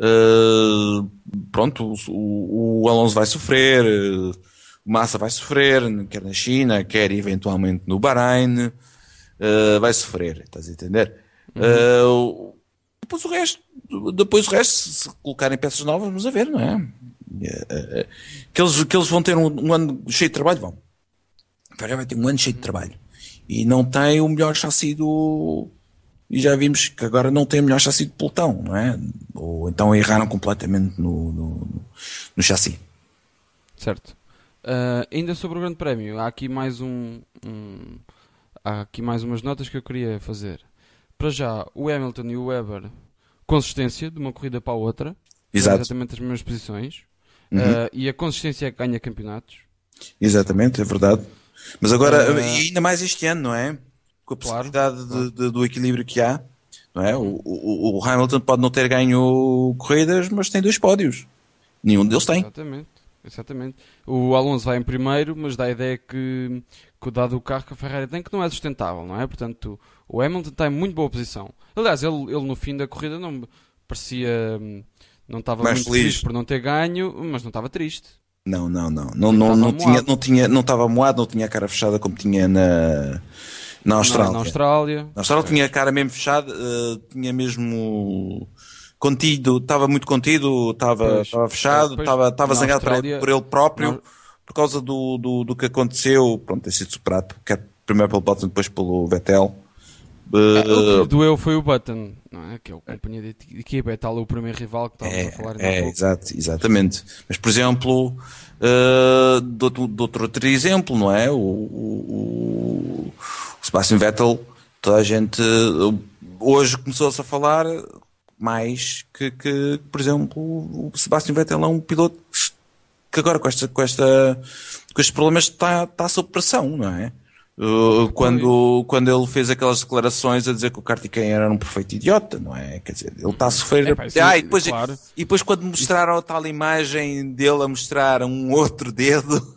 Uh, pronto, o, o Alonso vai sofrer, uh, o Massa vai sofrer, quer na China, quer eventualmente no Bahrein, uh, vai sofrer, estás a entender? Uhum. Uh, depois o resto, depois o resto, se colocarem peças novas, vamos a ver, não é? Uh, que, eles, que eles vão ter um, um ano cheio de trabalho, vão. A Ferrari vai ter um ano cheio de trabalho. E não tem o melhor chassi do... E já vimos que agora não tem o melhor chassi de pelotão, não é? Ou então erraram completamente no, no, no chassi. Certo. Uh, ainda sobre o Grande Prémio, há aqui mais um, um... Há aqui mais umas notas que eu queria fazer. Para já, o Hamilton e o Webber, consistência de uma corrida para a outra. Exato. Exatamente as mesmas posições. Uhum. Uh, e a consistência é que ganha campeonatos. Exatamente, é verdade. Mas agora, uh... e ainda mais este ano, não é? Com a possibilidade claro, de, claro. De, do equilíbrio que há, não é? O, o, o Hamilton pode não ter ganho corridas, mas tem dois pódios. Nenhum deles tem. Exatamente, exatamente. O Alonso vai em primeiro, mas dá a ideia que, que dado o carro que a Ferrari tem, que não é sustentável, não é? Portanto, o Hamilton está em muito boa posição. Aliás, ele, ele no fim da corrida não parecia, não estava mais muito feliz. feliz por não ter ganho, mas não estava triste. Não, não, não. Não, não, não, tinha, não tinha, não estava moado, não tinha a cara fechada como tinha na... Na Austrália. Na, na Austrália. Na Austrália tinha a cara mesmo fechada, uh, tinha mesmo contido, estava muito contido, estava, estava fechado, estava, estava zangado Austrália, por ele próprio, na... por causa do, do, do que aconteceu, pronto, ter sido superado, quer primeiro pelo Button, depois pelo Vettel. Uh, o que doeu foi o Button, não é? Que é o companhia de equipa, é tal o primeiro rival que estávamos é, a falar. É, exato, exatamente. Mas, por exemplo, uh, de, outro, de outro, outro exemplo, não é? O, o, o Sebastian Vettel, toda a gente hoje começou-se a falar mais que, que, por exemplo, o Sebastian Vettel é um piloto que agora com, esta, com, esta, com estes problemas está, está sob pressão, não é? Uh, quando, quando ele fez aquelas declarações a dizer que o Kartikeyan era um perfeito idiota, não é? Quer dizer, ele está a sofrer. É, pá, sim, ah, e, depois, claro. e depois quando mostraram a tal imagem dele a mostrar um outro dedo,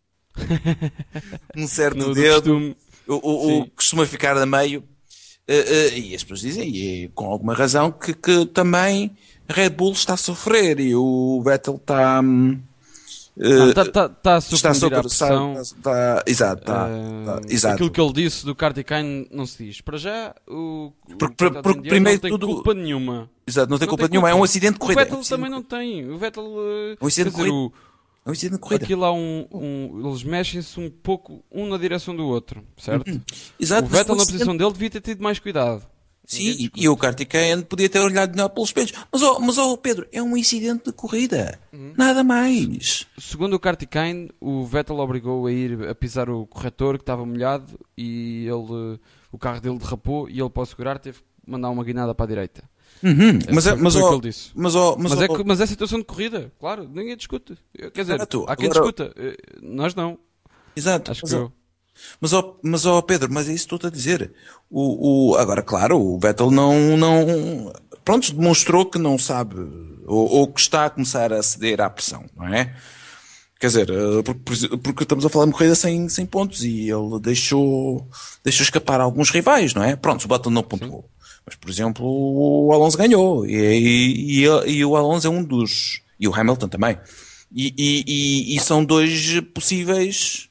um certo no, dedo, o, o, o costuma ficar a meio, uh, uh, e as pessoas dizem, e com alguma razão, que, que também a Red Bull está a sofrer e o Vettel está. Hum, Está tá, tá a sucumbir à pressão. Está, está, exato, está, uh, está, exato. Aquilo que ele disse do Kartikeyan não se diz. Para já, o, porque, o porque primeiro não tem tudo... culpa nenhuma. Exato, não tem não culpa tem nenhuma. culpa. É um acidente de corrida. O Vettel é um também não tem. O Vettel... Uh, um acidente de corrida. O, é um acidente de corrida. Aquilo há um, um... Eles mexem-se um pouco um na direção do outro, certo? Uhum. Exato, o Vettel na acidente... posição dele devia ter tido mais cuidado. Sim, e o Kartikeyan podia ter olhado melhor pelos espelhos. Mas, oh, mas oh, Pedro, é um incidente de corrida. Uhum. Nada mais. Segundo o Kartikeyan, o Vettel obrigou a ir a pisar o corretor que estava molhado e ele, o carro dele derrapou e ele, para o segurar, teve que mandar uma guinada para a direita. Uhum. Mas, é, mas, foi oh, o que ele disse. Mas, oh, mas, mas, oh, é que, mas é situação de corrida, claro, ninguém discute. Quer dizer, Exato. há quem Agora... discuta, nós não. Exato. Acho mas, que oh, eu... mas, oh, mas oh, Pedro, mas é isso que estou a dizer. O, o, agora, claro, o Vettel não, não, pronto, demonstrou que não sabe, ou, ou que está a começar a ceder à pressão, não é? Quer dizer, porque, porque estamos a falar de uma corrida sem, sem pontos e ele deixou, deixou escapar alguns rivais, não é? Pronto, o Button não pontuou. Sim. Mas, por exemplo, o Alonso ganhou e, e, e, e o Alonso é um dos, e o Hamilton também. E, e, e, e são dois possíveis,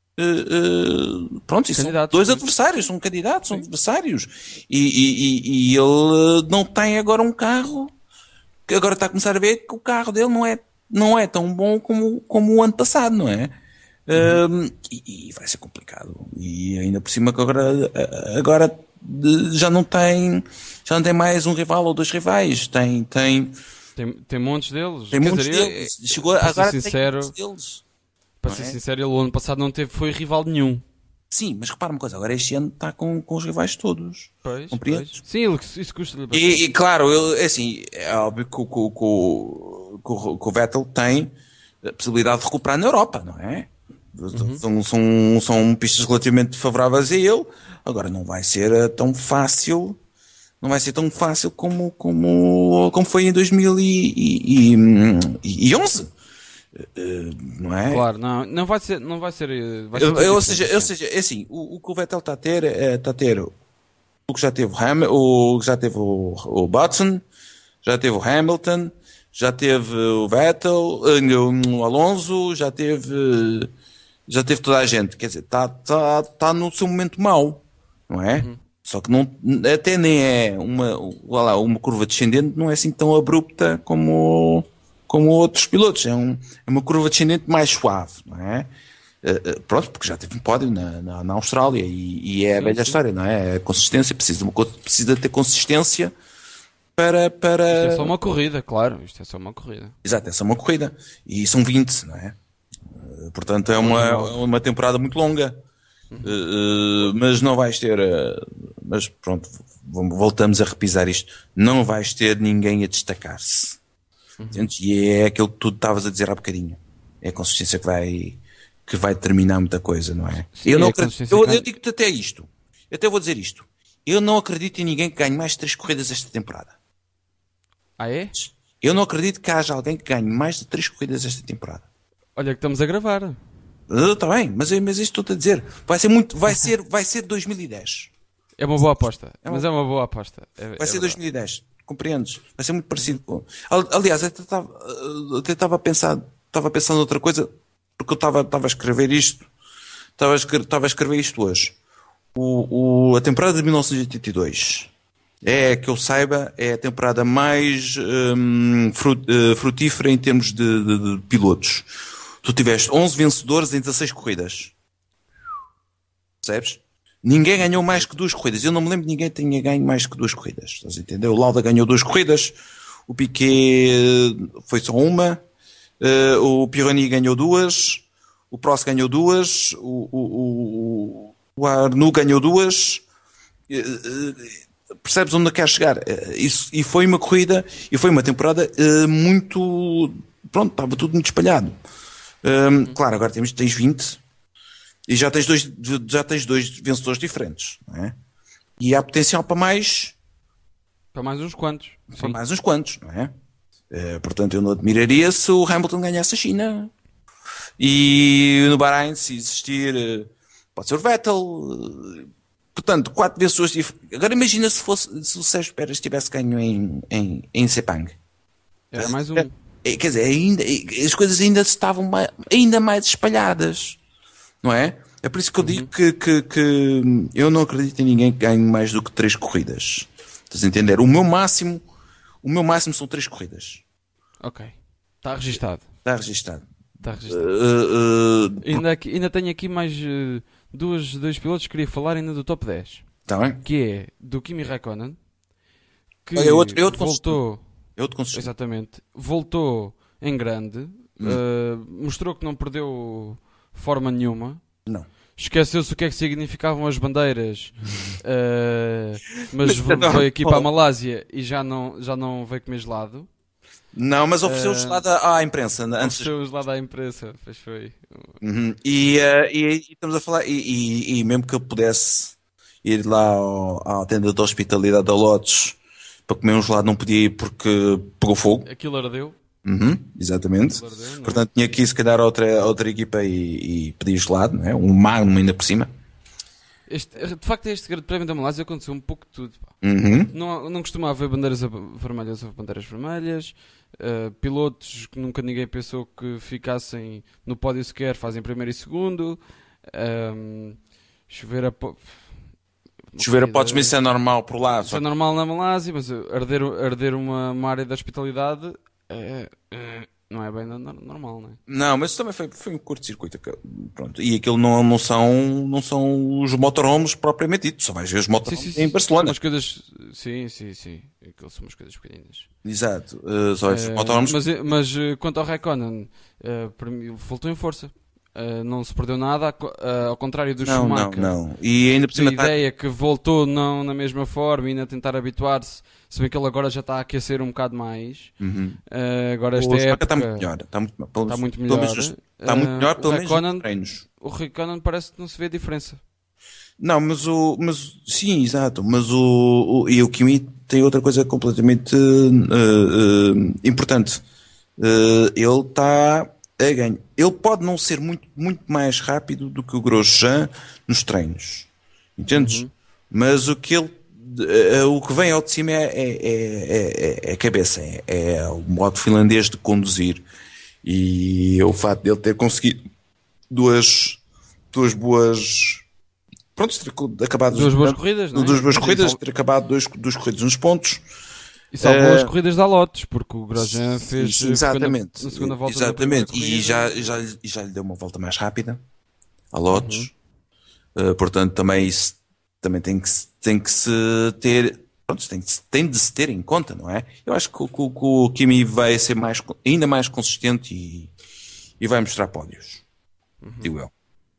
uh, uh, pronto, são dois sim. adversários, são candidatos, são sim. adversários. E, e, e, e ele não tem agora um carro, que agora está a começar a ver que o carro dele não é, não é tão bom como, como o ano passado, não é? Uhum. Um, e, e vai ser complicado. E ainda por cima que agora, agora já não tem, já não tem mais um rival ou dois rivais, tem, tem, tem, tem montes deles. Tem Quer montes dizer, deles. Eu, Chegou, para agora ser sincero, tem deles. Para ser é? sincero, ele o ano passado não teve, foi rival nenhum. Sim, mas repara uma coisa, agora este ano está com, com os rivais todos. Pois, pois. Sim, isso custa-lhe bastante. E, e claro, ele, é assim, é óbvio que, que, que, que, que o Vettel tem a possibilidade de recuperar na Europa, não é? Uhum. São, são, são pistas relativamente favoráveis a ele. Agora não vai ser tão fácil, não vai ser tão fácil como, como, como foi em dois mil e onze. Uh, não é? Claro, não, não vai ser, não vai ser, vai Eu- ser eu- ou diferente, seja, ou sim. seja, é assim, o, o que o Vettel está a ter, é, está a ter o que já teve o, Ham, o, já teve o, o Button, já teve o Hamilton, já teve o Vettel, eh, o Alonso, já teve, já teve toda a gente. Quer dizer, está tá, tá no seu momento mau, não é? Uhum. Só que não, até nem é uma, olha lá, uma curva descendente, não é assim tão abrupta como, como outros pilotos. É, um, é uma curva descendente mais suave, não é? Uh, uh, pronto, porque já teve um pódio na, na, na Austrália e, e é a Sim, velha sim. história, não é? A consistência, precisa, de uma, co- precisa ter consistência para, Isto é para... só uma corrida, claro, isto é só uma corrida. Exato, essa é uma corrida. E são vinte, não é? Uh, portanto, é Ou uma, é dezenove. uma temporada muito longa. Uh, uh, mas não vais ter... uh, mas pronto, v- voltamos a repisar isto. Não vais ter ninguém a destacar-se. Entendes? E é aquilo que tu estavas a dizer há bocadinho. É a consistência que vai, que vai determinar muita coisa, não é? Sim, eu, não é a acredito, consistência eu, que- eu digo-te até isto. Eu até vou dizer isto. Eu não acredito em ninguém que ganhe mais de três corridas esta temporada. Ah, é? Eu não acredito que haja alguém que ganhe mais de três corridas esta temporada. Olha que estamos a gravar. Está bem, mas, mas isto estou-te a dizer. Vai ser muito, vai ser, vai ser dois mil e dez. É uma boa aposta, É uma- mas é uma boa aposta. É, Vai é ser verdade. dois mil e dez. Compreendes? Vai ser muito parecido com... Ali- Aliás, eu até estava até estava a pensar, estava a pensar noutra coisa, porque eu estava, estava a escrever isto, estava a escrever, estava a escrever isto hoje. O, o, a temporada de mil novecentos e oitenta e dois é, que eu saiba, é a temporada mais hum, fru- eh, frutífera em termos de, de- de pilotos. Tu tiveste onze vencedores em dezasseis corridas. Percebes? Ninguém ganhou mais que duas corridas. Eu não me lembro de ninguém que tenha ganho mais que duas corridas. Estás a entender? O Lauda ganhou duas corridas. O Piquet eh, foi só uma. eh, o Pironi ganhou duas. O Prost ganhou duas. O, o, o, o Arnoux ganhou duas. Eh, eh, Percebes onde quer chegar? Eh, Isso, e foi uma corrida, e foi uma temporada eh, muito... Pronto, estava tudo muito espalhado. Hum, claro, agora temos, tens vinte e já tens dois, já tens dois vencedores diferentes, não é? E há potencial para mais, Para mais uns quantos. para Sim. mais uns quantos, não é? Eh, portanto, eu não admiraria se o Hamilton ganhasse a China. E no Bahrein, se existir, eh, pode ser o Vettel. eh, Portanto, quatro vencedores diferentes. Agora imagina se fosse, se o Sérgio Pérez tivesse ganho em, em, em Sepang. Era mais um. É, quer dizer, ainda, as coisas ainda estavam mais, ainda mais espalhadas, não é? É por isso que eu digo que, que, que eu não acredito em ninguém que ganhe mais do que três corridas. Estás a entender? O meu máximo, o meu máximo são três corridas. Ok. Está registado. Está registado. Está registado. Uh, uh, Ainda, aqui- ainda tenho aqui mais eh, duas, dois pilotos que queria falar ainda do top dez. Tá bem? Que é do Kimi Raikkonen. Que É outro- é outro voltou... Eu te consigo. Exatamente. Voltou em grande. eh, mostrou que não perdeu forma nenhuma. Não. Esqueceu-se o que é que significavam as bandeiras, eh, mas Mas não. veio aqui para a Malásia e já não, já não veio comer gelado. Não, mas ofereceu Uh, gelado à à imprensa né, antes. Ofereceu o gelado à imprensa, pois foi. Uhum. E, uh, e, e estamos a falar, e, e, e mesmo que eu pudesse ir lá ao, à tenda de hospitalidade da Lotus para comer um gelado, não podia ir porque pegou fogo. Aquilo ardeu. Uhum, exatamente. Aquilo ardeu, não é? Portanto, tinha que ir se calhar a outra, a outra equipa e, e pedir gelado, não é? Um Magnum ainda por cima. Este- de facto, este grande prémio da Malásia aconteceu um pouco de tudo. Pá. Uhum. Não, não costuma haver bandeiras a- vermelhas ou bandeiras vermelhas. eh, pilotos que nunca ninguém pensou que ficassem no pódio sequer fazem primeiro e segundo. ehm, chover a po- uma Chover a corrida- potes, mas isso é normal por lá. Isso Só é normal na Malásia, mas arder, arder uma, uma área da hospitalidade é, é- não é bem no- normal, não é? Não, mas isso também foi, foi um curto-circuito. Pronto. E aquilo não, não, são, não são os motorhomes propriamente dito. Só vais ver os Sim, motorhomes sim, em sim. São Barcelona. umas coisas. Sim, sim, sim. Aquilo são umas coisas pequeninas. Exato. Uh, só vais ver os Eh, motorhomes. mas, mas eh, quanto ao Raikkonen, eh, para mim, voltou em força. Eh, não se perdeu nada, ao co- eh, ao contrário do Não, não, Schumacher. não. E ainda por A cima tá- ideia que voltou não na mesma forma e ainda a tentar habituar-se, se bem que ele agora já está a aquecer um bocado mais. Uhum. Eh, agora O esta Schumacher época está muito melhor. Está muito, pelo, está muito pelo melhor. menos- está muito Eh, melhor, o pelo menos Raikkonen- nos treinos. O Raikkonen parece que não se vê a diferença. Não, mas o. Mas, sim, exato. Mas o, o. E o Kimi tem outra coisa completamente uh, uh, importante. Uh, ele está. a ganho. Ele pode não ser muito, muito mais rápido do que o Grosjean nos treinos. Entendes? Uhum. Mas o que ele, eh, o que vem ao de cima é, é, é, é- é a cabeça, é, é o modo finlandês de conduzir. E o facto dele ter conseguido duas, duas boas. Pronto, ter co- acabado Duas boas corridas, não é? duas boas Sim, corridas, sal- ter acabado dois, duas corridas nos pontos. E salvou as Eh, corridas da Lotus, porque o Grosjean sim, fez, sim, eh, ficou na, exatamente. na segunda volta da primeira Exatamente. E corrida. já, já, lhe- já lhe deu uma volta mais rápida a Uhum. Lotus. Uh, portanto, também isso também tem que, se- tem que se ter, pronto, tem, que se- tem de se ter em conta, não é? Eu acho que, o- que o que o Kimi vai ser mais, co- ainda mais consistente e, e vai mostrar pódios, digo eu.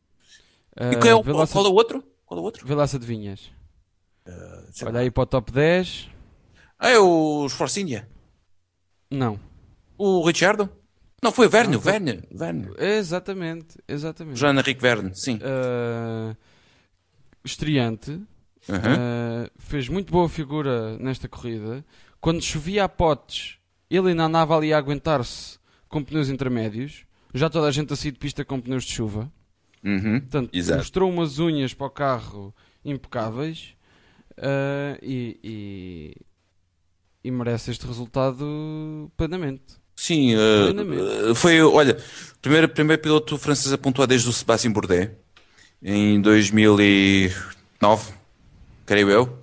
E qual é, Uh, o, vê lá se, qual é o outro? Qual é o outro? vê lá se adivinhas. Sei Olha lá. aí para o top dez. Ah, é o Force India. Não. O Ricciardo? Não, foi o Verne, Não, o foi- Verne, Verne. Exatamente, exatamente. Jean Henrique Verne, sim. Uh, estreante. Uhum. Uh, fez muito boa figura nesta corrida. Quando chovia a potes, ele ainda andava ali a aguentar-se com pneus intermédios. Já toda a gente a sair de pista com pneus de chuva. Uhum. Portanto, Exato. mostrou umas unhas para o carro impecáveis. uh, e, e, e merece este resultado plenamente. Sim, uh, Plenamente. uh, foi, olha, o primeiro, primeiro piloto francês a pontuar desde o Sébastien Bourdais, em dois mil e nove, creio eu.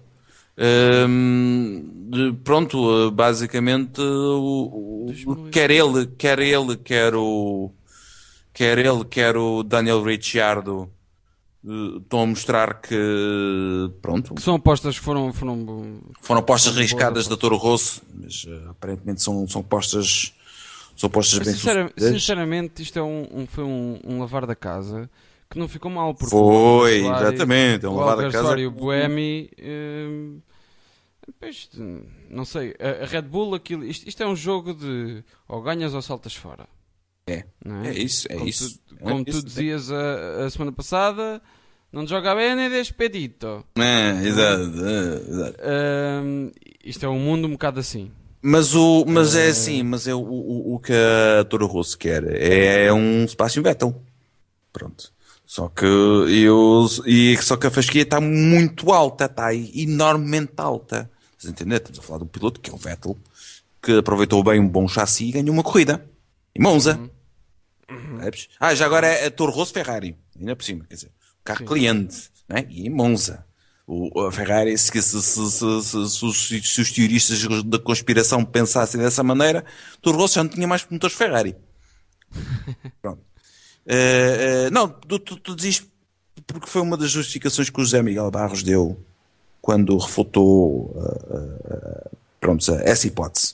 Hum, de- pronto, uh, basicamente, uh, o, o- quer ele, quer ele, quer o, quer ele, quer o Daniel Ricciardo, uh, estão a mostrar que, pronto, Que são apostas que foram, foram, foram apostas foram boas arriscadas da apostas. Toro Rosso, mas uh, aparentemente são, são apostas, são apostas Mas, bem sincera- sucedidas. sinceramente, isto é um, um- foi um, um lavar da casa que não ficou mal, porque o Foi, Alguersuari, exatamente, é um o levar a casa. Alguersuari e o Buemi, hum, pois, não sei, a, a Red Bull, aquilo, isto, isto é um jogo de ou ganhas ou saltas fora, É, não é é? isso, é Como isso. tu, É como tu isso. dizias a, a semana passada, não joga bem nem despedito. É, exato, é, exato. Hum, isto é um mundo um bocado assim. Mas, o, mas é Eh, assim, mas é o, o, o que a Toro Rosso quer é um Sebastian Vettel. Pronto. Só que eu, e só que a fasquia está muito alta, está enormemente alta. Estás a entender? Estamos a falar de um piloto que é o Vettel, que aproveitou bem um bom chassi e ganhou uma corrida. Em Monza. Percebes? Ah, já agora é a Toro Rosso Ferrari. Ainda por cima, quer dizer, o carro Sim. cliente, não é? E em Monza. O, a Ferrari, se, se, se, se, se- se os, se os teoristas da conspiração pensassem dessa maneira, Toro Rosso já não tinha mais motores Ferrari. Pronto. Eh, eh, não, tu, tu, tu dizes porque foi uma das justificações que o José Miguel Barros deu quando refutou eh, eh, pronto, essa hipótese.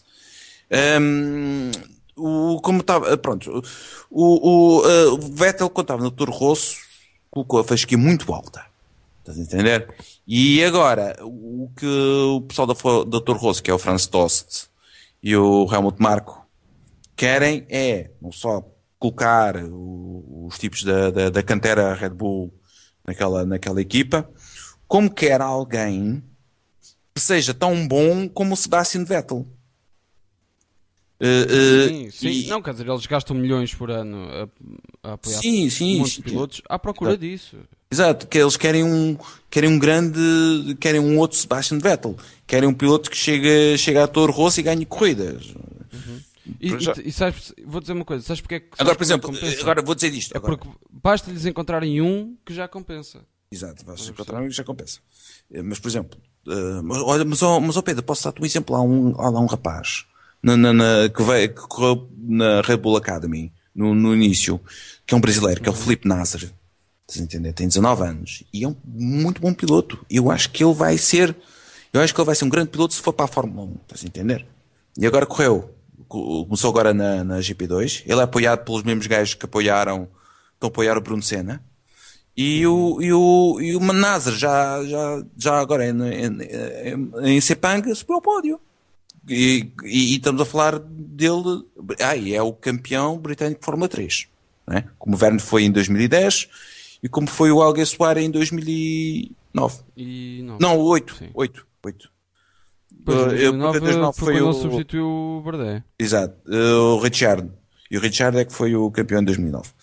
Hum, o, como estava, pronto, o, o, eh, o Vettel, quando estava no Toro Rosso, colocou a fasquia muito alta. Estás a entender? E agora, o que o pessoal da, Fo- da Toro Rosso, que é o Franz Tost e o Helmut Marko, querem é não só colocar o- os tipos da, da, da cantera Red Bull naquela, naquela equipa, como quer alguém que seja tão bom como o Sebastian Vettel. Eh, eh, Sim, sim. e- Não, quer dizer, eles gastam milhões por ano a, a apoiar sim, sim, montes sim. de pilotos à procura disso. Exato, que eles querem um, querem um grande, querem um outro Sebastian Vettel, querem um piloto que chega, chega a Toro Rosso e ganhe corridas. E, Para já. e, e sabes, vou dizer uma coisa, sabes porque é que, sabes Agora, por como é que exemplo, compensa? agora vou dizer isto. É Agora. porque basta-lhes encontrarem um que já compensa. Exato, vais Estás a encontrar perceber? um que já compensa. Eh, Mas, por exemplo, eh, mas, olha, mas, ó, mas ó Pedro, posso dar-te um exemplo? Há um, há lá um rapaz na, na, na- que, veio, que correu na Red Bull Academy no, no início, que é um brasileiro, que é o Felipe Nasser. Estás a entender? Tem dezanove anos e é um muito bom piloto. Eu acho que ele vai ser, eu acho que ele vai ser um grande piloto se for para a Fórmula um. Estás a entender? E agora correu, co- começou agora na, na G P dois. Ele é apoiado pelos mesmos gajos que apoiaram, que apoiaram o Bruno Senna. E o, e o, e o Manazar já, já, já agora em, em, em, em Sepang subiu ao pódio. E, e, e estamos a falar dele, ah, e é o campeão britânico de Fórmula três. Não é? Como o Verne foi em dois mil e dez e como foi o Alguersuari em dois mil e nove. E não. Não, oito. Sim. oito. oito. Depois, em Uh, eu- dois mil e nove porque dois mil e nove foi foi quando o- ele substituiu o Bardet. Exato, uh, o Richard. E o Richard é que foi o campeão de dois mil e nove.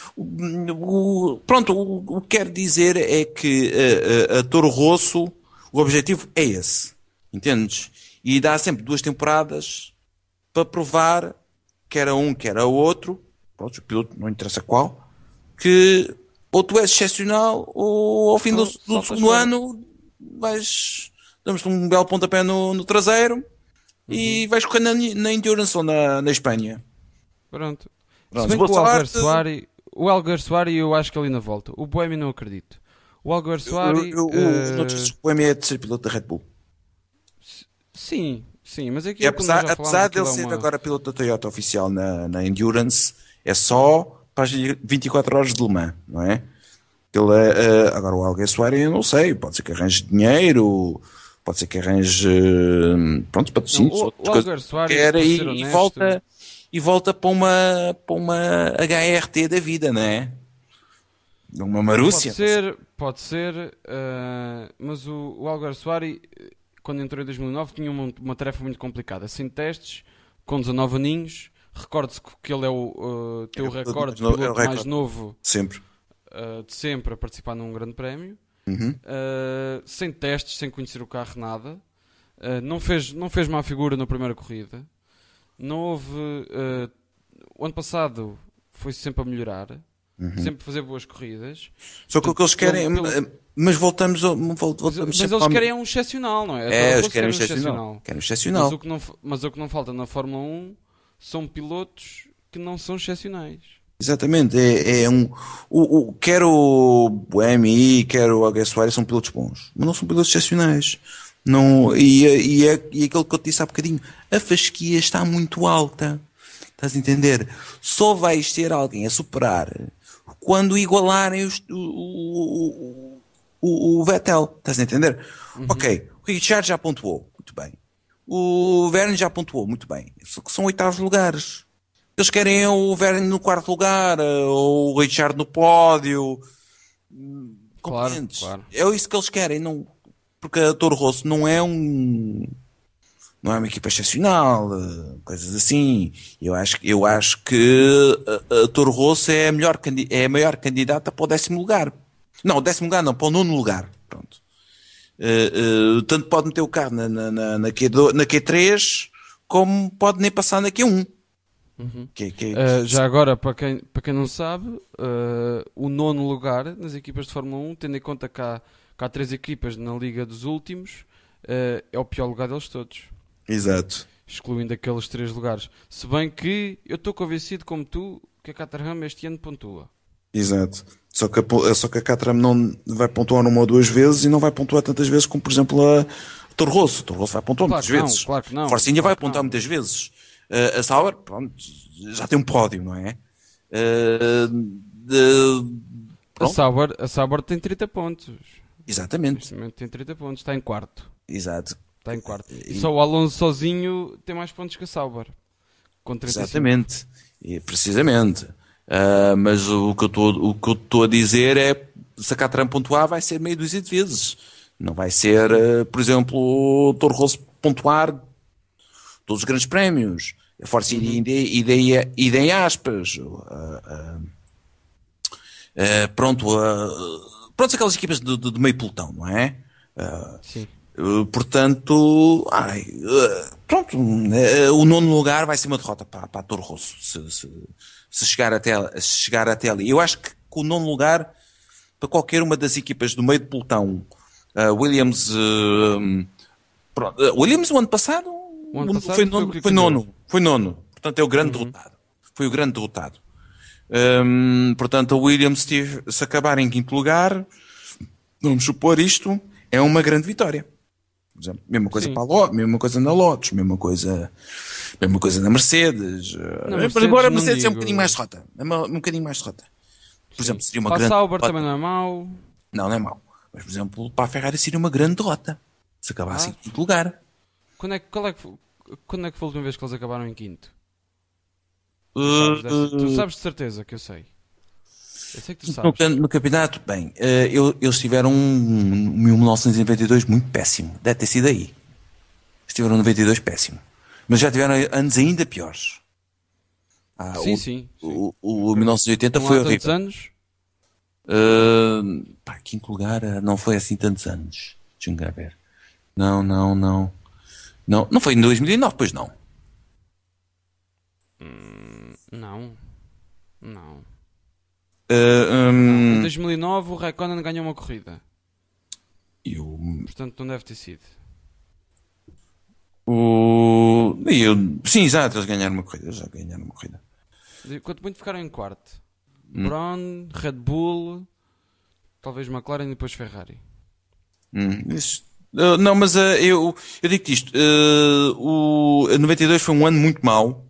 O, o, pronto, o, o que quero dizer é que a, a, a Toro Rosso, o objetivo é esse. Entendes? E dá sempre duas temporadas para provar, quer a um, quer a outro, pronto, o piloto não interessa qual, que ou tu és excepcional ou ao fim do, Então, do saltas segundo fora. ano vais, damos-te um belo pontapé no, no traseiro Uhum. e vais correr na, na Endurance ou na, na Espanha. Pronto. Se Pronto, bem boa que o sorte. Alguersuari, o Alguersuari eu acho que ali na volta. O Boemi não acredito. O Eu, eu, Alguersuari, eu, o eh, notícias que o Boemi é de ser piloto da Red Bull. s- sim, sim, mas E aquilo, como nós apesar, já falámos, apesar aquilo dele é ser uma. agora piloto da Toyota oficial na, na Endurance, é só para as vinte e quatro horas de Le Mans, não é? Ele, é, é, agora o Alguersuari eu não sei, pode ser que arranje dinheiro, pode ser que arranje eh, pronto, Não, patrocínios, o, outras o coisas que Alguersuari, quer para ser e, e honesto, volta e volta para uma, para uma H R T da vida, não é? Uma pode Marúcia, não sei. ser, pode ser, eh, mas o, o Alguersuari, eh, quando entrou em dois mil e nove, tinha uma, uma tarefa muito complicada. Sem testes, com dezanove aninhos. Recorde-se que ele é o, eh, tem É o o piloto recorde mais de novo, é o piloto mais recorde, novo sempre. eh, de sempre a participar num grande prémio. Uhum. Uh, sem testes, sem conhecer o carro, nada. Uh, não, fez, não fez má figura na primeira corrida. Não houve. Uh, o ano passado foi sempre a melhorar, Uhum. sempre a fazer boas corridas. Só que o Portanto, que eles pelo, querem, pelo, mas voltamos, ao- vol- mas, voltamos mas sempre eles ao querem mesmo. um excepcional, não é? A Toro É, eles Rosso querem quer um um excepcional. excepcional. Querem um Mas excepcional. o, que não, fa- mas o que não falta na Fórmula um são pilotos que não são excepcionais. Exatamente, é, é um. O, o, quer o Buemi, quer o Alguersuari são pilotos bons, mas não são pilotos excepcionais. Não, e, e, é, e é aquilo que eu te disse há bocadinho: a fasquia está muito alta. Estás a entender? Só vais ter alguém a superar quando igualarem os, o, o, o, o Vettel. Estás a entender? Uhum. Ok, o Richard já pontuou, muito bem. O Verne já pontuou, muito bem. Só que são oitavos lugares. Eles querem o Verne no quarto lugar, eh, ou o Richard no pódio. Claro, Compreendes? claro. É isso que eles querem, não, porque a Toro Rosso não é um, não é uma equipa excepcional, eh, coisas assim. Eu acho, eu acho que a, a Toro Rosso é a melhor, candi- é a maior candidata para o décimo lugar. Não, o décimo lugar não, para o nono lugar. Pronto. Eh, eh, tanto pode meter o carro na, na, na, na, Q dois, na Q três, como pode nem passar na Q um. Uhum. Que, que, Uh, que, já agora, para quem, para quem não sabe, uh, o nono lugar nas equipas de Fórmula um, tendo em conta que há, que há três equipas na Liga dos Últimos, uh, é o pior lugar deles todos, exato. excluindo aqueles três lugares. Se bem que eu estou convencido, como tu, que a Caterham este ano pontua. Exato. Só que, a, po- só que a Caterham não vai pontuar uma ou duas vezes e não vai pontuar tantas vezes como, por exemplo, a Toro Rosso. A Toro Rosso vai pontuar Claro muitas que não, vezes. claro que A não, Force India vai claro que pontuar não. muitas vezes. Uh, a Sauber, pronto, já tem um pódio, não é? Uh, de- A pronto, Sauber, a Sauber tem trinta pontos. exatamente. Neste momento tem trinta pontos, está em quarto. Exato. Está em quarto. E E- só o Alonso sozinho tem mais pontos que a Sauber, com trinta e cinco. exatamente. E, precisamente. Uh, mas o que eu estou o que eu estou a dizer é se a Caterham pontuar vai ser meio dúzia de vezes. Não vai ser, Sim. uh, por exemplo, o Toro Rosso pontuar todos os grandes prémios. A Force India Uhum. ideia, ideia em aspas. Uh, uh, uh, pronto, uh, pronto, aquelas equipas de, de, de meio pelotão, não é? Sim. Uh, portanto, ai, uh, pronto, uh, o nono lugar vai ser uma derrota para, para a Toro Rosso se, se, se chegar até, se chegar até ali. Eu acho que, que o nono lugar para qualquer uma das equipas do meio de pelotão, uh, Williams, uh, pronto, uh, Williams o ano passado O ano foi passado foi o nono, que lhe foi calhou. nono, foi nono. Portanto, é o grande Uhum. derrotado. Foi o grande derrotado. Um, portanto, a Williams, tive, se acabar em quinto lugar, vamos supor isto, é uma grande vitória. Por exemplo, mesma coisa Sim. para a Lotus, mesma coisa na Lotus, mesma coisa, mesma coisa na Mercedes. Na Uh, mas agora Mercedes a não Mercedes é um bocadinho mais digo. derrota. É uma- um bocadinho mais derrota. Por Sim. exemplo, seria uma Para a grande Sauber também derrota. não é mau. Não, não é mau. Mas, por exemplo, para a Ferrari seria uma grande derrota. Se acabasse em Ah, quinto lugar. quando é, que- qual é que, fo- quando é que foi a última vez que eles acabaram em quinto? Tu sabes, dessa- tu Uh, sabes de certeza que eu sei. Eu sei que tu no, sabes. no campeonato, bem, uh, eu- eles tiveram um mil novecentos e noventa e dois muito péssimo. Deve ter sido aí. Eles tiveram um noventa e dois péssimo. Mas já tiveram anos ainda piores. Ah, Sim, o, sim. sim. o, o, o mil novecentos e oitenta Não foi há tantos horrível. anos. Uh, pá, quinto lugar, ah, não foi assim tantos anos. Deixa-me cá ver. Não, não, não. Não, não foi em dois mil e nove, pois não. Hum, não. Não. Uh, Não. Em hum, dois mil e nove o Raikkonen ganhou uma corrida. eu, Portanto, não deve ter sido. o, eu, sim, exato, eles ganharam uma corrida. Eles já ganharam uma corrida. Quanto muito ficaram em quarto? Hum, Brown, Red Bull, talvez McLaren e depois Ferrari. hum, isso- uh, não, mas uh, eu, eu digo-te isto. Uh, o a noventa e dois foi um ano muito mau.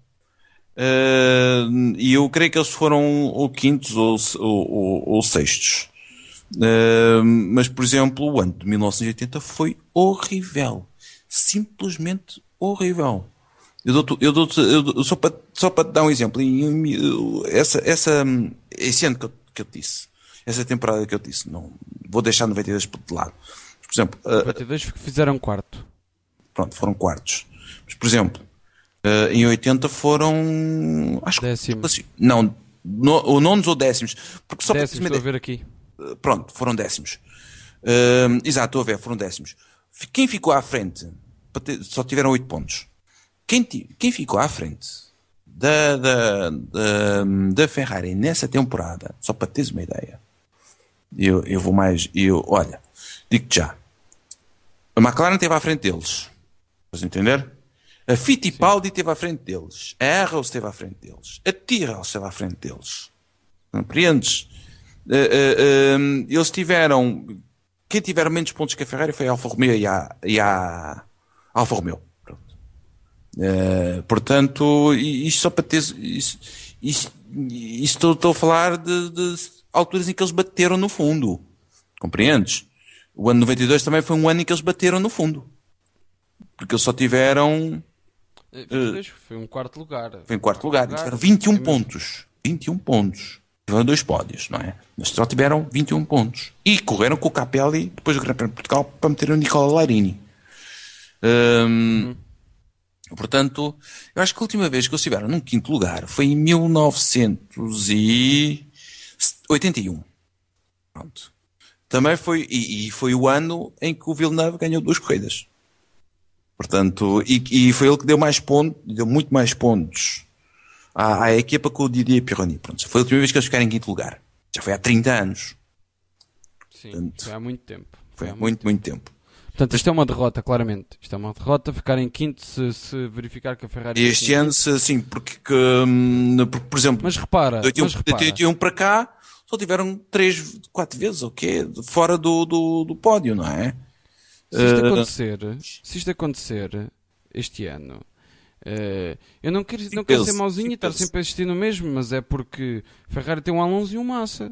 Uh, e eu creio que eles foram ou quintos ou, ou, ou, ou sextos. Uh, mas, por exemplo, o ano de mil novecentos e oitenta foi horrível. Simplesmente horrível. Eu dou eu dou eu dou, só para só para te dar um exemplo. E, eu- essa, essa, esse ano que eu, que eu te disse, essa temporada que eu te disse, não vou deixar noventa e dois de lado. Por exemplo, uh, noventa e dois fizeram quarto. pronto, foram quartos. Mas, por exemplo, uh, em oitenta foram, acho que Décimo. não, no, ou nonos ou décimos, porque só para teres Décimo, uma estou a ideia, ver aqui. uh, pronto, foram décimos. Uh, exato, estou a ver, foram décimos. Quem ficou à frente, para ter- só tiveram oito pontos. Quem, ti- quem ficou à frente da, da, da, da Ferrari nessa temporada, só para teres uma ideia, eu, eu vou mais, eu, olha, digo-te já, a McLaren esteve à frente deles, estás a entender? A Sim. Fittipaldi esteve à frente deles, a Arrows esteve à frente deles, a Tyrrell esteve à frente deles, compreendes? Uh, uh, um, eles tiveram, quem tiveram menos pontos que a Ferrari foi a Alfa Romeo e a, e a Alfa Romeo. Uh, portanto, isto só para ter. Isto, isto, isto estou, estou a falar de, de alturas em que eles bateram no fundo. Compreendes? O ano noventa e dois também foi um ano em que eles bateram no fundo. Porque eles só tiveram. Eh, Uh, vinte e dois foi um quarto lugar. foi em Foi um quarto lugar. Eles tiveram vinte e um é mesmo. pontos. vinte e um pontos. Tiveram dois pódios, não é? Mas só tiveram vinte e um pontos. E correram com o Capelli depois do Grande Prémio de Portugal para meter o Nicola Larini. Um, Uhum. Portanto, eu acho que a última vez que eles estiveram num quinto lugar foi em mil novecentos e oitenta e um. Pronto. Também foi, e, e foi o ano em que o Villeneuve ganhou duas corridas. Portanto, e, e foi ele que deu mais pontos, deu muito mais pontos à, à equipa com o Didier Pironi. Pronto, foi a última vez que eles ficaram em quinto lugar. Já foi há trinta anos. Sim, Portanto, foi há muito tempo. foi há há muito, muito tempo. Portanto, isto é uma derrota, claramente. Isto é uma derrota. Ficar em quinto se, se verificar que a Ferrari E fica este em ano, quinto. se- sim, porque, que, hum, porque, por exemplo, Mas repara, de mas repara. oitenta e um para cá, só tiveram três, quatro vezes, o quê? Fora do, do, do pódio, não é? Se isto Uh, acontecer, se isto acontecer este ano, eh, eu não quero, cinco não quero ser vezes, mauzinho e cinco estar vezes. sempre a insistir no mesmo, mas é porque a Ferrari tem um Alonso e um Massa.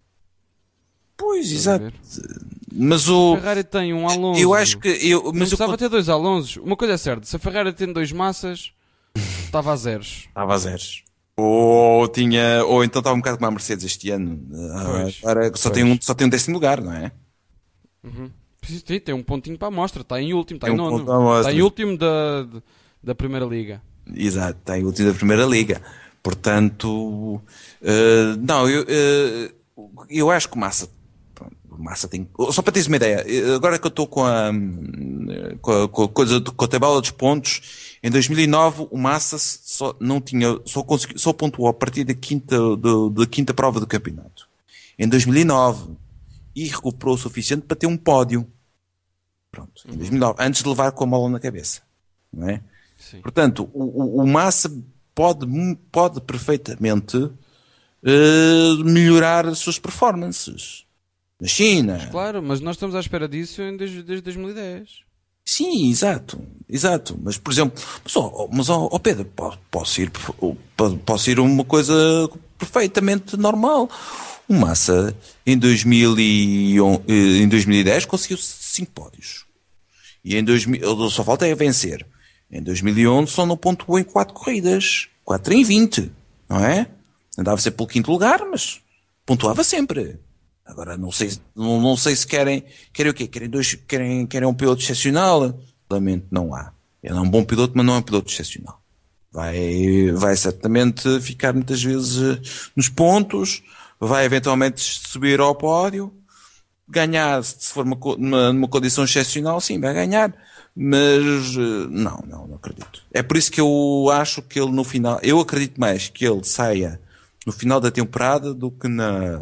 Pois, Estás a exato. ver? Mas A o, Ferrari tem um Alonso. eu acho que, eu, Não mas eu precisava ter dois Alonsos. Uma coisa é certa, se a Ferrari tem dois Massas, estava a zeros. estava a zeros. Ou tinha, ou então estava um bocado como a Mercedes este ano. Ah, Pois, Agora só tem, pois. um, só tem um décimo lugar, não é? Uhum. Preciso ter, tem um pontinho para a amostra, está em último, está Tem em um nono. ponto à amostra. Está em último da, da Primeira Liga. Exato, tem o último da Primeira Liga. Portanto, eh, não, eu, eh, eu acho que o Massa, pronto, o Massa tem. Só para teres uma ideia, eh, agora que eu estou com a, hum, com a, com a coisa, de- com a tabela dos pontos, em dois mil e nove o Massa só não tinha, só conseguiu, só pontuou a partir da quinta, do- da quinta prova do campeonato. Em dois mil e nove e recuperou o suficiente para ter um pódio. Pronto, em dois mil e nove, antes de levar com a mola na cabeça, não é? Sim. Portanto, o, o, o Massa pode, pode perfeitamente eh, melhorar as suas performances. Na China. Claro, mas nós estamos à espera disso em- desde, desde dois mil e dez. Sim, exato, exato. Mas, por exemplo, mas, ó, mas ó, ó, Pedro, po- posso ir, po- posso ir uma coisa perfeitamente normal. O Massa, em, dois mil e onze, eh, em dois mil e dez, conseguiu cinco pódios. E em dois mil, ele só falta é vencer. Em dois mil e onze só não pontuou em quatro corridas. quatro em vinte, não é? Andava sempre pelo quinto lugar, mas pontuava sempre. Agora não sei, não, não sei se querem, querem o quê? Querem dois, querem, querem um piloto excepcional? Lamento, não há. Ele é um bom piloto, mas não é um piloto excepcional. Vai, vai certamente ficar muitas vezes eh, nos pontos, vai eventualmente subir ao pódio, ganhar, se for uma, co- numa, numa condição excepcional, sim, vai ganhar. Mas eh, não, não, não acredito. É por isso que eu acho que ele no final, eu acredito mais que ele saia no final da temporada do que na,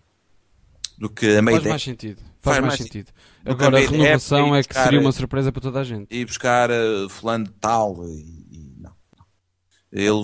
do que a meio Faz da mais sentido. Faz, Faz mais, mais sentido. do que a Agora, a meio da época renovação e é que buscar, seria uma surpresa para toda a gente. e buscar eh, fulano de tal e, e não. Ele,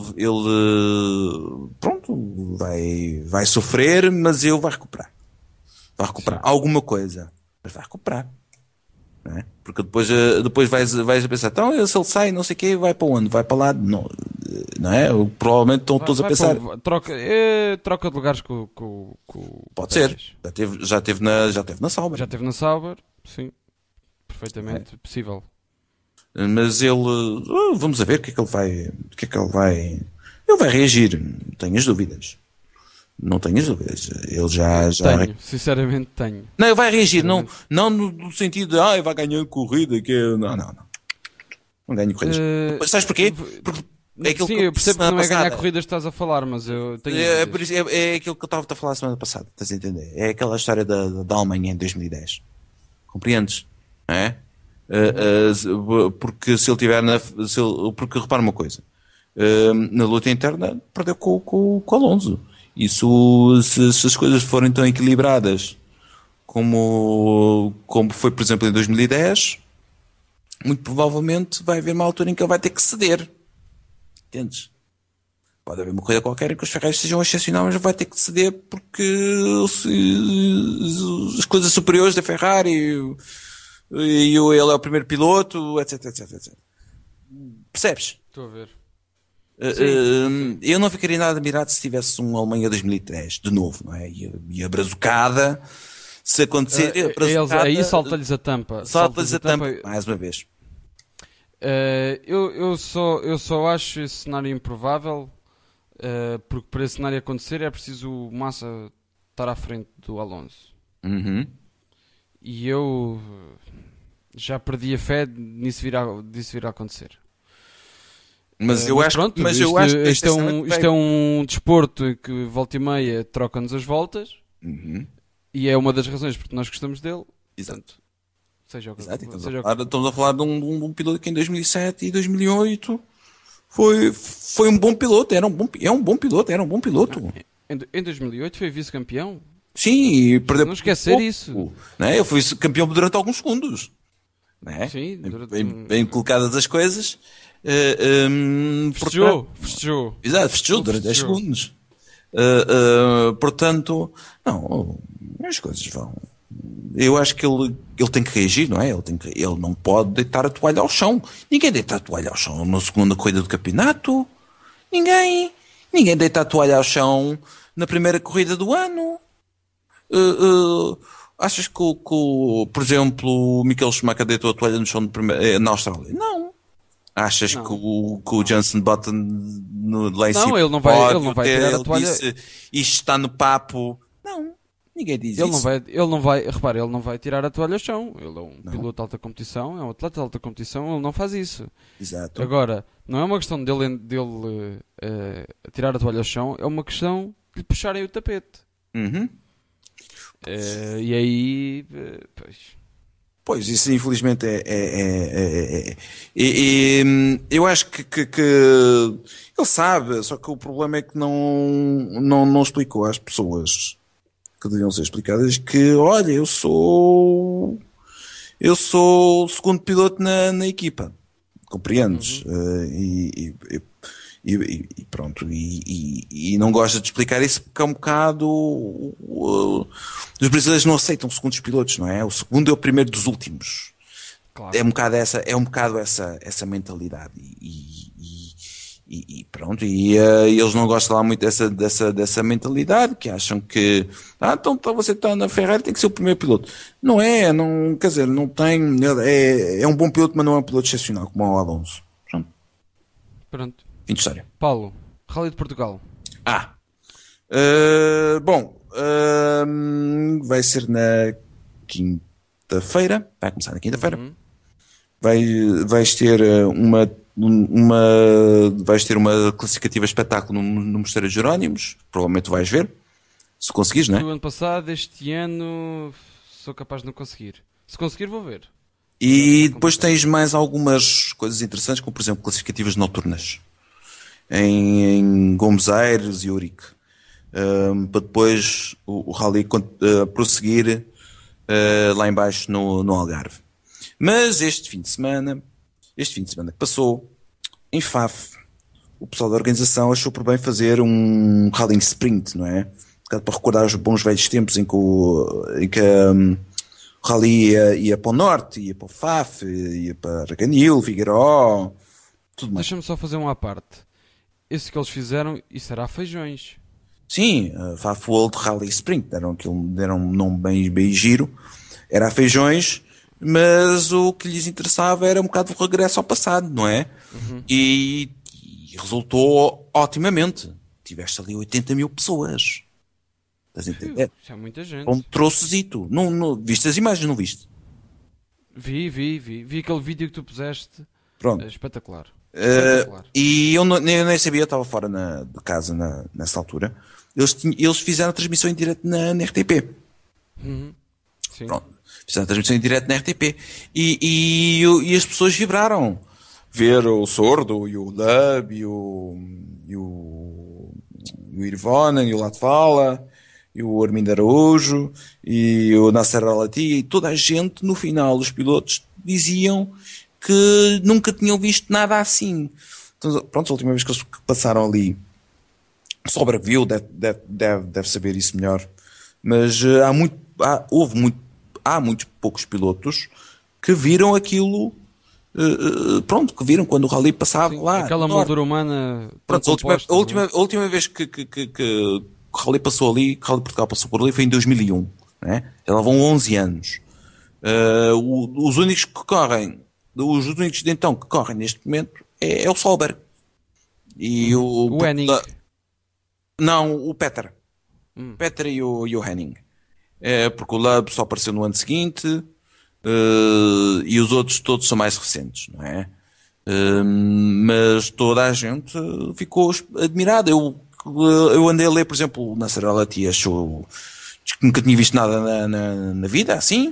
ele, pronto, vai, vai sofrer, mas ele vai recuperar. Vai recuperar Sim. alguma coisa, mas vai recuperar. Não é? Porque depois, eh, depois vais, vais a pensar, então se ele sai, não sei o quê, vai para onde? Vai para lá? Não, não é? Provavelmente estão Vai, todos a vai pensar, para um- troca, é, troca de lugares com, com, com o pode ser, Pérez. já teve, já teve na, já teve na Sauber. Já esteve na Sauber, sim. Perfeitamente possível. Mas ele, uh, vamos a ver o que é que ele vai, o que é que ele vai, ele vai reagir, não tenho as dúvidas. Não tenho as dúvidas. Ele já, já... Tenho, sinceramente tenho. Não, ele vai reagir, não, Sinceramente. não no, no sentido de, ah, vai ganhar corrida, que é... Não, não, não. Não ganho corridas. Eh, Sabes porquê? v- Porque é aquilo Sim, que eu eu disse percebo que semana não é ganhar passada. corridas que estás a falar, mas eu tenho É, é, dúvidas. por isso- é, é aquilo que eu estava a falar semana passada, estás a entender? É aquela história da, da, da Alemanha em dois mil e dez. Compreendes? É? Uh, uh, se- porque se ele tiver na, se ele, porque repara uma coisa, uh, na luta interna perdeu com, com, com o Alonso. Isso, se, se as coisas forem tão equilibradas como, como foi, por exemplo, em dois mil e dez, muito provavelmente vai haver uma altura em que ele vai ter que ceder. Entendes? Pode haver uma coisa qualquer em que os Ferraris sejam excepcionais, mas vai ter que ceder porque se- as coisas superiores da Ferrari e, e ele é o primeiro piloto, etc, etc, etcétera. Percebes? Estou a ver. Uh, Sim, uh, sim. eu não ficaria nada admirado se tivesse um Alemanha dois mil e três, de novo, não é? E, a- e a brazucada, se acontecer, a Eh, eles, brazucada, aí salta-lhes a tampa. salta-lhes Salta-lhes a tampa, mais uma vez. Eh, eu, eu, só, eu só acho esse cenário improvável, eh, porque para esse cenário acontecer é preciso o Massa estar à frente do Alonso. Uhum. E eu já perdi a fé nisso vir a, disso vir a acontecer. Mas Eh, eu mas acho, pronto, mas isto, eu acho que isto, é um, sinceramente isto vai- é um desporto em que volta e meia troca-nos as voltas Uhum. e é uma das razões porque nós gostamos dele. Exato. Portanto, seja o que, Exato, e estamos, seja a o falar, que estamos a falar de um, de um- de um piloto que em dois mil e sete e dois mil e oito foi, foi um bom piloto, era um bom, pi- é um bom piloto, era um bom piloto. em, em dois mil e oito foi vice-campeão. Sim, e perdeu Não por esquecer pouco, isso. Né? Ele foi campeão durante alguns segundos. Né? Sim, Bem, durante bem, um- bem colocadas as coisas. Eh, hum, Festejou, portanto- festejou. Exato, festejou Ele durante dez festejou. segundos. Uh, uh, portanto, não, as coisas vão. Eu acho que ele, ele tem que reagir, não é? Ele, tem que, ele não pode deitar a toalha ao chão. Ninguém deita a toalha ao chão na segunda corrida do campeonato. Ninguém. Ninguém deita a toalha ao chão na primeira corrida do ano. Uh, uh, achas que, o- que o- por exemplo, o Michael Schumacher deitou a toalha no chão de prime- eh, na Austrália? Não. Achas Não. que o, que o Johnson Button no, lá em Não, cima ele não vai- do ele pódio não vai ter- tirar a ele toalha. disse isto está no papo? Não, ninguém diz Ele isso. não vai, ele não vai, repara, ele não vai tirar a toalha ao chão. Ele é um piloto de alta competição, é um atleta de alta competição, ele não faz isso. Exato. Agora, não é uma questão dele, dele eh, tirar a toalha ao chão, é uma questão de lhe puxarem o tapete. Uhum. Eh, e aí, eh, pois, Pois, isso infelizmente é. é, é, é- é- e- e, hum, eu acho que, que- que ele sabe, só que o problema é que não, não, não explicou às pessoas que deviam ser explicadas que, olha, eu sou. Eu sou o segundo piloto na, na equipa. Compreendes? Eh, e, e- e- e- e pronto. E, e- e não gosta de explicar isso porque é um bocado. o- o- os brasileiros não aceitam segundos pilotos, não é? O segundo é o primeiro dos últimos. claro. É um bocado essa, é um bocado essa, essa mentalidade. E, e- e- e pronto. E eh, eles não gostam lá muito dessa, dessa, dessa mentalidade, que acham que. Ah, então, então você está na Ferrari, tem que ser o primeiro piloto. Não é, não, quer dizer, não tem. É, é um bom piloto, mas não é um piloto excepcional, como o Alonso. Pronto. Pronto. Fim de história. Paulo, Rally de Portugal. Ah. Uh, bom, uh, vai ser na quinta-feira. Vai começar na quinta-feira. Uhum. Vai, vais ter uh, uma uma, vais ter uma classificativa espetáculo no, no Mosteiro de Jerónimos, provavelmente vais ver, se conseguires, não é? Do ano passado, este ano, sou capaz de não conseguir. Se conseguir, vou ver. E depois tens mais algumas coisas interessantes, como por exemplo classificativas noturnas em, em Gomes Aires e Ourique, um, para depois o, o rally uh, prosseguir uh, lá embaixo no, no Algarve. Mas este fim de semana, este fim de semana que passou, em Faf, o pessoal da organização achou por bem fazer um rally sprint, não é? Para recordar os bons velhos tempos em que o, em que, um, o rally ia, ia para o norte, ia para o Faf, ia para Arganil, Figueiró, tudo mais. Deixa-me só fazer uma à parte. Esse que eles fizeram, isso era a Feijões. Sim, uh, Faf World Rally Sprint, deram, aquilo, deram um nome bem, bem giro. Era a Feijões, mas o que lhes interessava era um bocado o regresso ao passado, não é? Uhum. E, e resultou otimamente. Tiveste ali oitenta mil pessoas. Estás a entender? Isso é muita gente. Um trocezito. Não, não, viste as imagens, não viste? Vi, vi, vi. Vi aquele vídeo que tu puseste. Pronto. É espetacular. Uh, espetacular. E eu, não, eu nem sabia, eu estava fora na, de casa na, nessa altura. Eles, tinham, eles fizeram a transmissão em direto na, na R T P. Uhum. Sim. Pronto. Fizeram a transmissão em direto na R T P. E, e, e as pessoas vibraram. Ver o Sordo, e o Lub, e o, e o, e o Irvonen, e o Latvala, e o Armindo Araújo, e o Nasser Al-Attiyah, e toda a gente, no final, os pilotos diziam que nunca tinham visto nada assim. Então, pronto, a última vez que eles passaram ali, Sobreville deve, deve, deve, deve saber isso melhor, mas uh, há muito, há, houve muito, há muitos poucos pilotos que viram aquilo, uh, uh, pronto, que viram quando o rally passava. Sim, lá. Aquela moldura humana. Pronto, a última, a, última, a última vez que, que, que, que o rally passou ali, que o rally Portugal passou por ali, foi em dois mil e um, né? Já vão onze anos. Uh, o, os únicos que correm, os únicos de então que correm neste momento é, é o Solberg e hum, o, o Henning. Da, não, o Petter. Hum. Petter e o, e o Henning. É, porque o Lub só apareceu no ano seguinte uh, e os outros todos são mais recentes, não é? Uh, mas toda a gente ficou admirada. Eu, eu andei a ler, por exemplo, o Nasser Al-Attiyah achou que nunca tinha visto nada na, na, na vida, assim.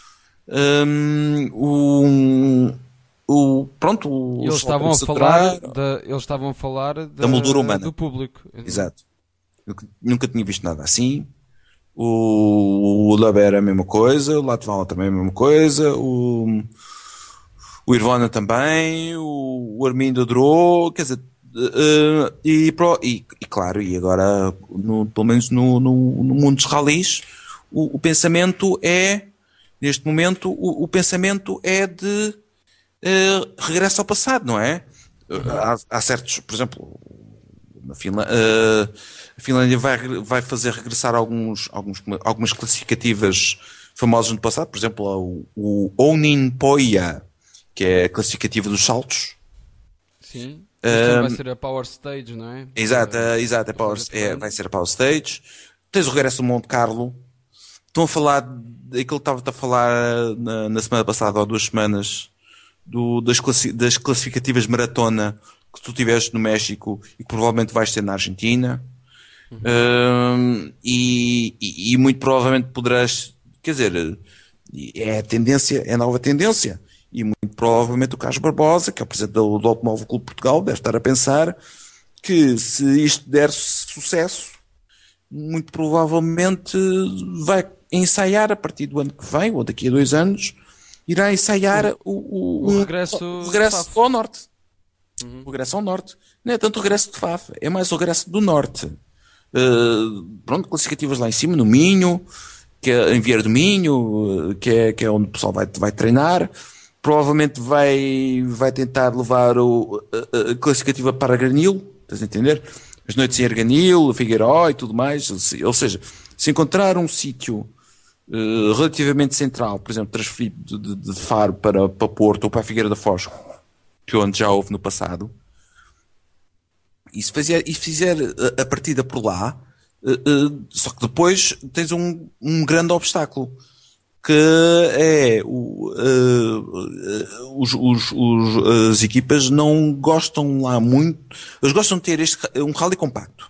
Um, o, o, pronto, o eles estavam a falar da, eles estavam a falar da, da moldura humana do público. Exato. Eu nunca tinha visto nada assim. O, o Lub era a mesma coisa, o Latvala também a mesma coisa, o, o Irvona também, o, o Armindo adorou, quer dizer, uh, e, pro, e, e claro, e agora, no, pelo menos no, no, no mundo dos rallies, o, o pensamento é, neste momento, o, o pensamento é de uh, regresso ao passado, não é? Uhum. Há, há certos, por exemplo, na Finlândia, uh, a Finlândia vai, vai fazer regressar alguns, alguns, algumas classificativas famosas no passado, por exemplo, o, o Ouninpoia, que é a classificativa dos saltos. Sim. Um, vai ser a Power Stage, não é? Exato, é, exato é power, é, vai ser a Power Stage. Tens o regresso do Monte Carlo. Estão a falar daquilo que estava a falar na, na semana passada, ou duas semanas, do, das, classi, das classificativas maratona que tu tiveste no México e que provavelmente vais ter na Argentina. Uhum. Um, e, e, e muito provavelmente poderás, quer dizer, é a tendência, é a nova tendência. E muito provavelmente o Carlos Barbosa, que é o presidente do, do Automóvel Clube de Portugal, deve estar a pensar que se isto der sucesso, muito provavelmente vai ensaiar a partir do ano que vem, ou daqui a dois anos, irá ensaiar o, o, o um, regresso, o regresso ao norte. Uhum. O regresso ao norte. Não é tanto o regresso de Faf, é mais o regresso do norte. Uh, pronto, classificativas lá em cima, no Minho, que é em Vieira do Minho, que é, que é onde o pessoal vai, vai treinar. Provavelmente vai, vai tentar levar o, a, a classificativa para Arganil, estás a entender? As noites em Arganil, Figueiró e tudo mais. Ou seja, se encontrar um sítio uh, relativamente central, por exemplo, transferido de, de, de Faro para, para Porto ou para a Figueira da Foz, que onde já houve no passado, e se fizer, e fizer a, a partida por lá, uh, uh, só que depois tens um, um grande obstáculo, que é o, uh, os, os, os, as equipas não gostam lá muito, eles gostam de ter este, um rally compacto.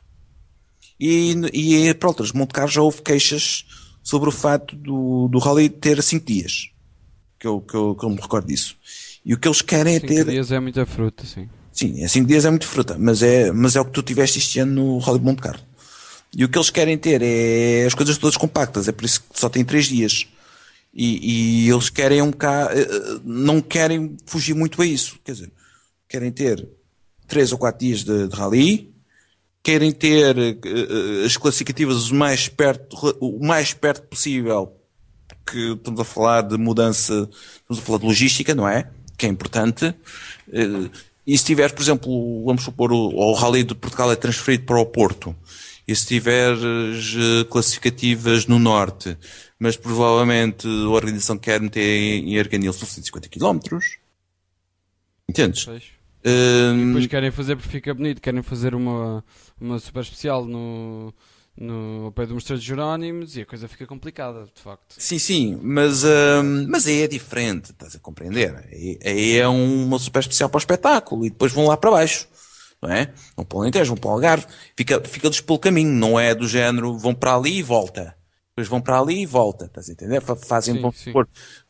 E, e para outras Monte-Carlo já houve queixas sobre o fato do, do rally ter cinco dias. Que eu, que, eu, que eu me recordo disso. E o que eles querem é cinco ter... cinco dias é muita fruta, sim. Sim, é cinco dias é muito fruta, mas é, mas é o que tu tiveste este ano no Rally de Monte-Carlo. E o que eles querem ter é as coisas todas compactas, é por isso que só tem três dias. E, e eles querem um bocado, não querem fugir muito a isso. Quer dizer, querem ter três ou quatro dias de, de rally, querem ter uh, as classificativas o mais perto, o mais perto possível, porque estamos a falar de mudança, estamos a falar de logística, não é? Que é importante. Uh, e se tiveres, por exemplo, vamos supor, o, o Rally de Portugal é transferido para o Porto, e se tiveres uh, classificativas no Norte, mas provavelmente a organização quer meter em Arganil são cento e cinquenta quilómetros. Entendes? Pois. Um... E depois querem fazer porque fica bonito, querem fazer uma, uma super especial no, no ao pé do Mosteiro de Jerónimos e a coisa fica complicada, de facto. Sim, sim, mas, um, mas aí é diferente, estás a compreender? Aí, aí é uma super especial para o espetáculo e depois vão lá para baixo. Não é? Vão para o Alentejo, vão para o Algarve, fica, fica-lhes pelo caminho, não é do género, vão para ali e volta. Depois vão para ali e volta, estás a entender? Fazem, Sim, vão sim. pôr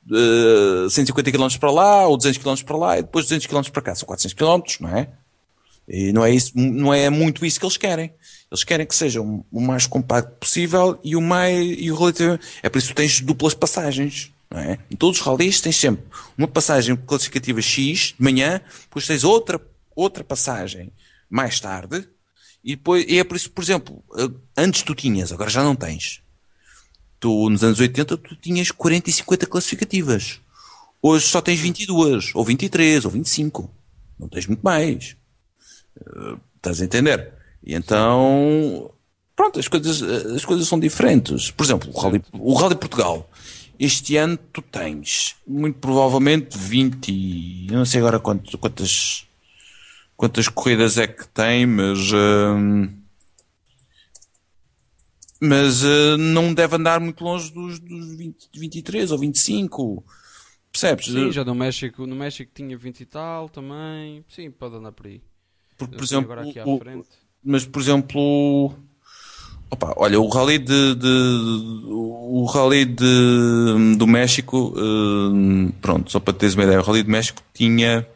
uh, cento e cinquenta quilómetros para lá, ou duzentos quilómetros para lá, e depois duzentos quilómetros para cá. São quatrocentos quilómetros, não é? E não é, isso, não é muito isso que eles querem. Eles querem que seja o, o mais compacto possível e o mais, e o relativo. É por isso que tu tens duplas passagens, não é? Em todos os rallies tens sempre uma passagem classificativa X de manhã, depois tens outra, outra passagem mais tarde, e depois, e é por isso, por exemplo, antes tu tinhas, agora já não tens. Tu, nos anos oitenta, tu tinhas quarenta e cinquenta classificativas. Hoje só tens vinte e duas, ou vinte e três, ou vinte e cinco. Não tens muito mais. Uh, estás a entender? E então, pronto, as coisas, as coisas são diferentes. Por exemplo, o Rally, o Rally Portugal. Este ano tu tens, muito provavelmente, vinte, eu não sei agora quantas, quantas, quantas corridas é que tem, mas... Uh, Mas uh, não deve andar muito longe dos, dos vinte, vinte e três ou vinte e cinco. Percebes? Sim, já no México, no México tinha vinte e tal também. Sim, pode andar por aí. Porque, por Eu tenho exemplo, agora aqui à o, frente. mas por exemplo, opa, olha, o Rally de, de o Rally de, do México, uh, pronto, só para teres uma ideia, o Rally do México tinha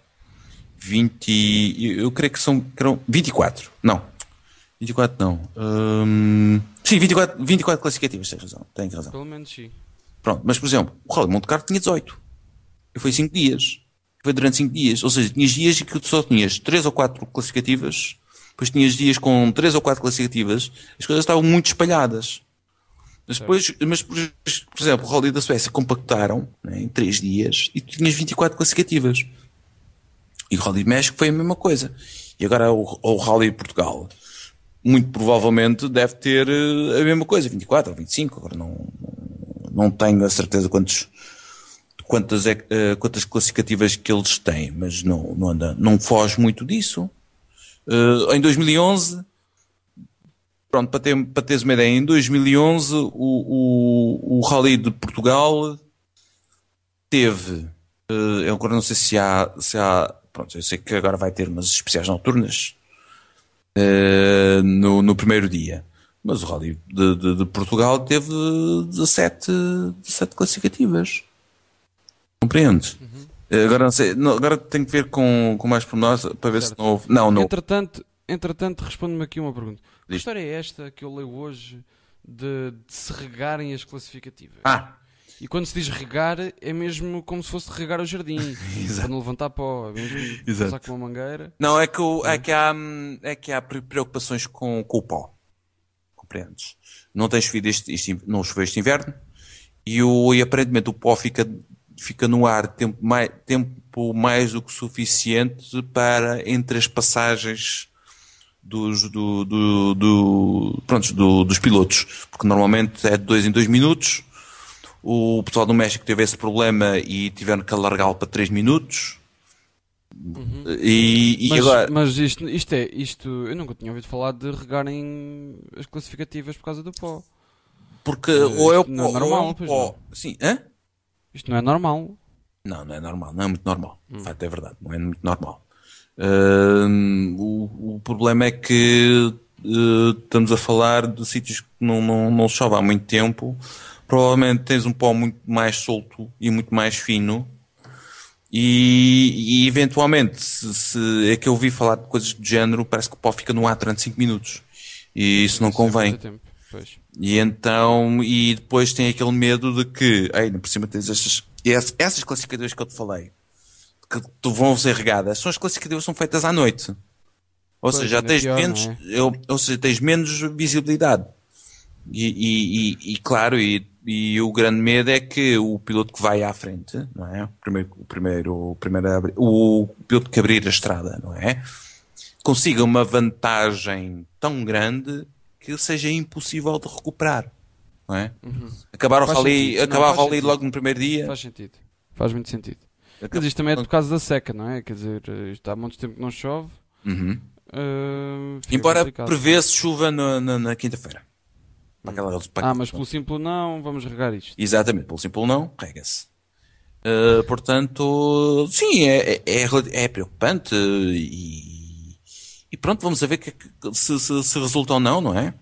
vinte, eu creio que são que eram vinte e quatro, não, vinte e quatro não. Um, sim, vinte e quatro, vinte e quatro classificativas, tens razão, tens razão. Pelo menos sim. Pronto, mas por exemplo, o Rally de Monte Carlo tinha dezoito. E foi cinco dias. Foi durante cinco dias. Ou seja, tinhas dias em que tu só tinhas três ou quatro classificativas, depois tinhas dias com três ou quatro classificativas, as coisas estavam muito espalhadas. Mas depois, mas, por, por exemplo, o Rally da Suécia compactaram, né, em três dias e tu tinhas vinte e quatro classificativas. E o Rally de México foi a mesma coisa. E agora o, o Rally de Portugal, muito provavelmente deve ter a mesma coisa, vinte e quatro ou vinte e cinco, agora não, não tenho a certeza quantos, quantas, é, quantas classificativas que eles têm, mas não, não, anda, não foge muito disso. Uh, em dois mil e onze, pronto, para, ter, para teres uma ideia, em dois mil e onze o, o, o Rally de Portugal teve, uh, eu agora não sei se há, se há, pronto, eu sei que agora vai ter umas especiais noturnas, Uh, no, no primeiro dia, mas o Rally de, de, de Portugal teve dezassete, dezassete classificativas. Compreendes? Uhum. Uh, agora não sei, não, agora tenho que ver com, com mais pormenores para ver certo. Se não houve. Não, não. Entretanto, entretanto responde-me aqui uma pergunta. Que história é esta que eu leio hoje de, de se regarem as classificativas? Ah! E quando se diz regar, é mesmo como se fosse regar o jardim. Para não levantar pó. É mesmo passar com uma mangueira. Não, é que, o, é que, há, é que há preocupações com, com o pó. Compreendes? Não tem chovido este, este, não choveu este inverno. E, o, e aparentemente o pó fica, fica no ar tempo mais, tempo mais do que suficiente para entre as passagens dos, do, do, do, pronto, do, dos pilotos. Porque normalmente é de dois em dois minutos. O pessoal do México teve esse problema e tiveram que alargá-lo para três minutos. Uhum. E, e mas, agora... mas isto, isto é, isto, eu nunca tinha ouvido falar de regarem as classificativas por causa do pó. Porque uh, ou é o pó, não é normal, ou é um pó. Sim, hã? Isto não é normal. Não, não é normal, não é muito normal. De facto, é verdade, não é muito normal. Hum, o, o problema é que eh, estamos a falar de sítios que não, não, não chove há muito tempo. Provavelmente tens um pó muito mais solto e muito mais fino. E, e eventualmente, se, se é que eu ouvi falar de coisas do género, parece que o pó fica no ar durante cinco minutos. E isso não Isso é convém. muito tempo. Pois. E então, e depois tem aquele medo de que, ainda por cima tens estas, essas, essas classificadoras que eu te falei, que tu vão ser regadas, são as classificadoras que são feitas à noite. Ou Pois, seja, já ainda tens pior, não menos, é? eu- ou seja, tens menos visibilidade. E, e, e, e, claro, e, e o grande medo é que o piloto que vai à frente, não é? O primeiro, o primeiro, o primeiro a abrir- o piloto que abrir a estrada, não é? Consiga uma vantagem tão grande que seja impossível de recuperar, não é? Acabar o Faz rally, sentido. Não, acabar o faz rally sentido. logo no primeiro dia. Faz sentido. Faz muito sentido. Mas acaba- isto também é por causa da seca, não é? Quer dizer, eh, isto há muito tempo que não chove. Uhum. eh, fica Embora complicado. prevê-se chuva na, na, na quinta-feira. Para aquela, para Ah, aquela- mas pelo simples não, vamos regar isto. Exatamente, pelo simples não, rega-se. Uh, portanto, sim, é, é, é, é preocupante e, e pronto, vamos a ver que, é que- se, se, se resulta ou não, não é?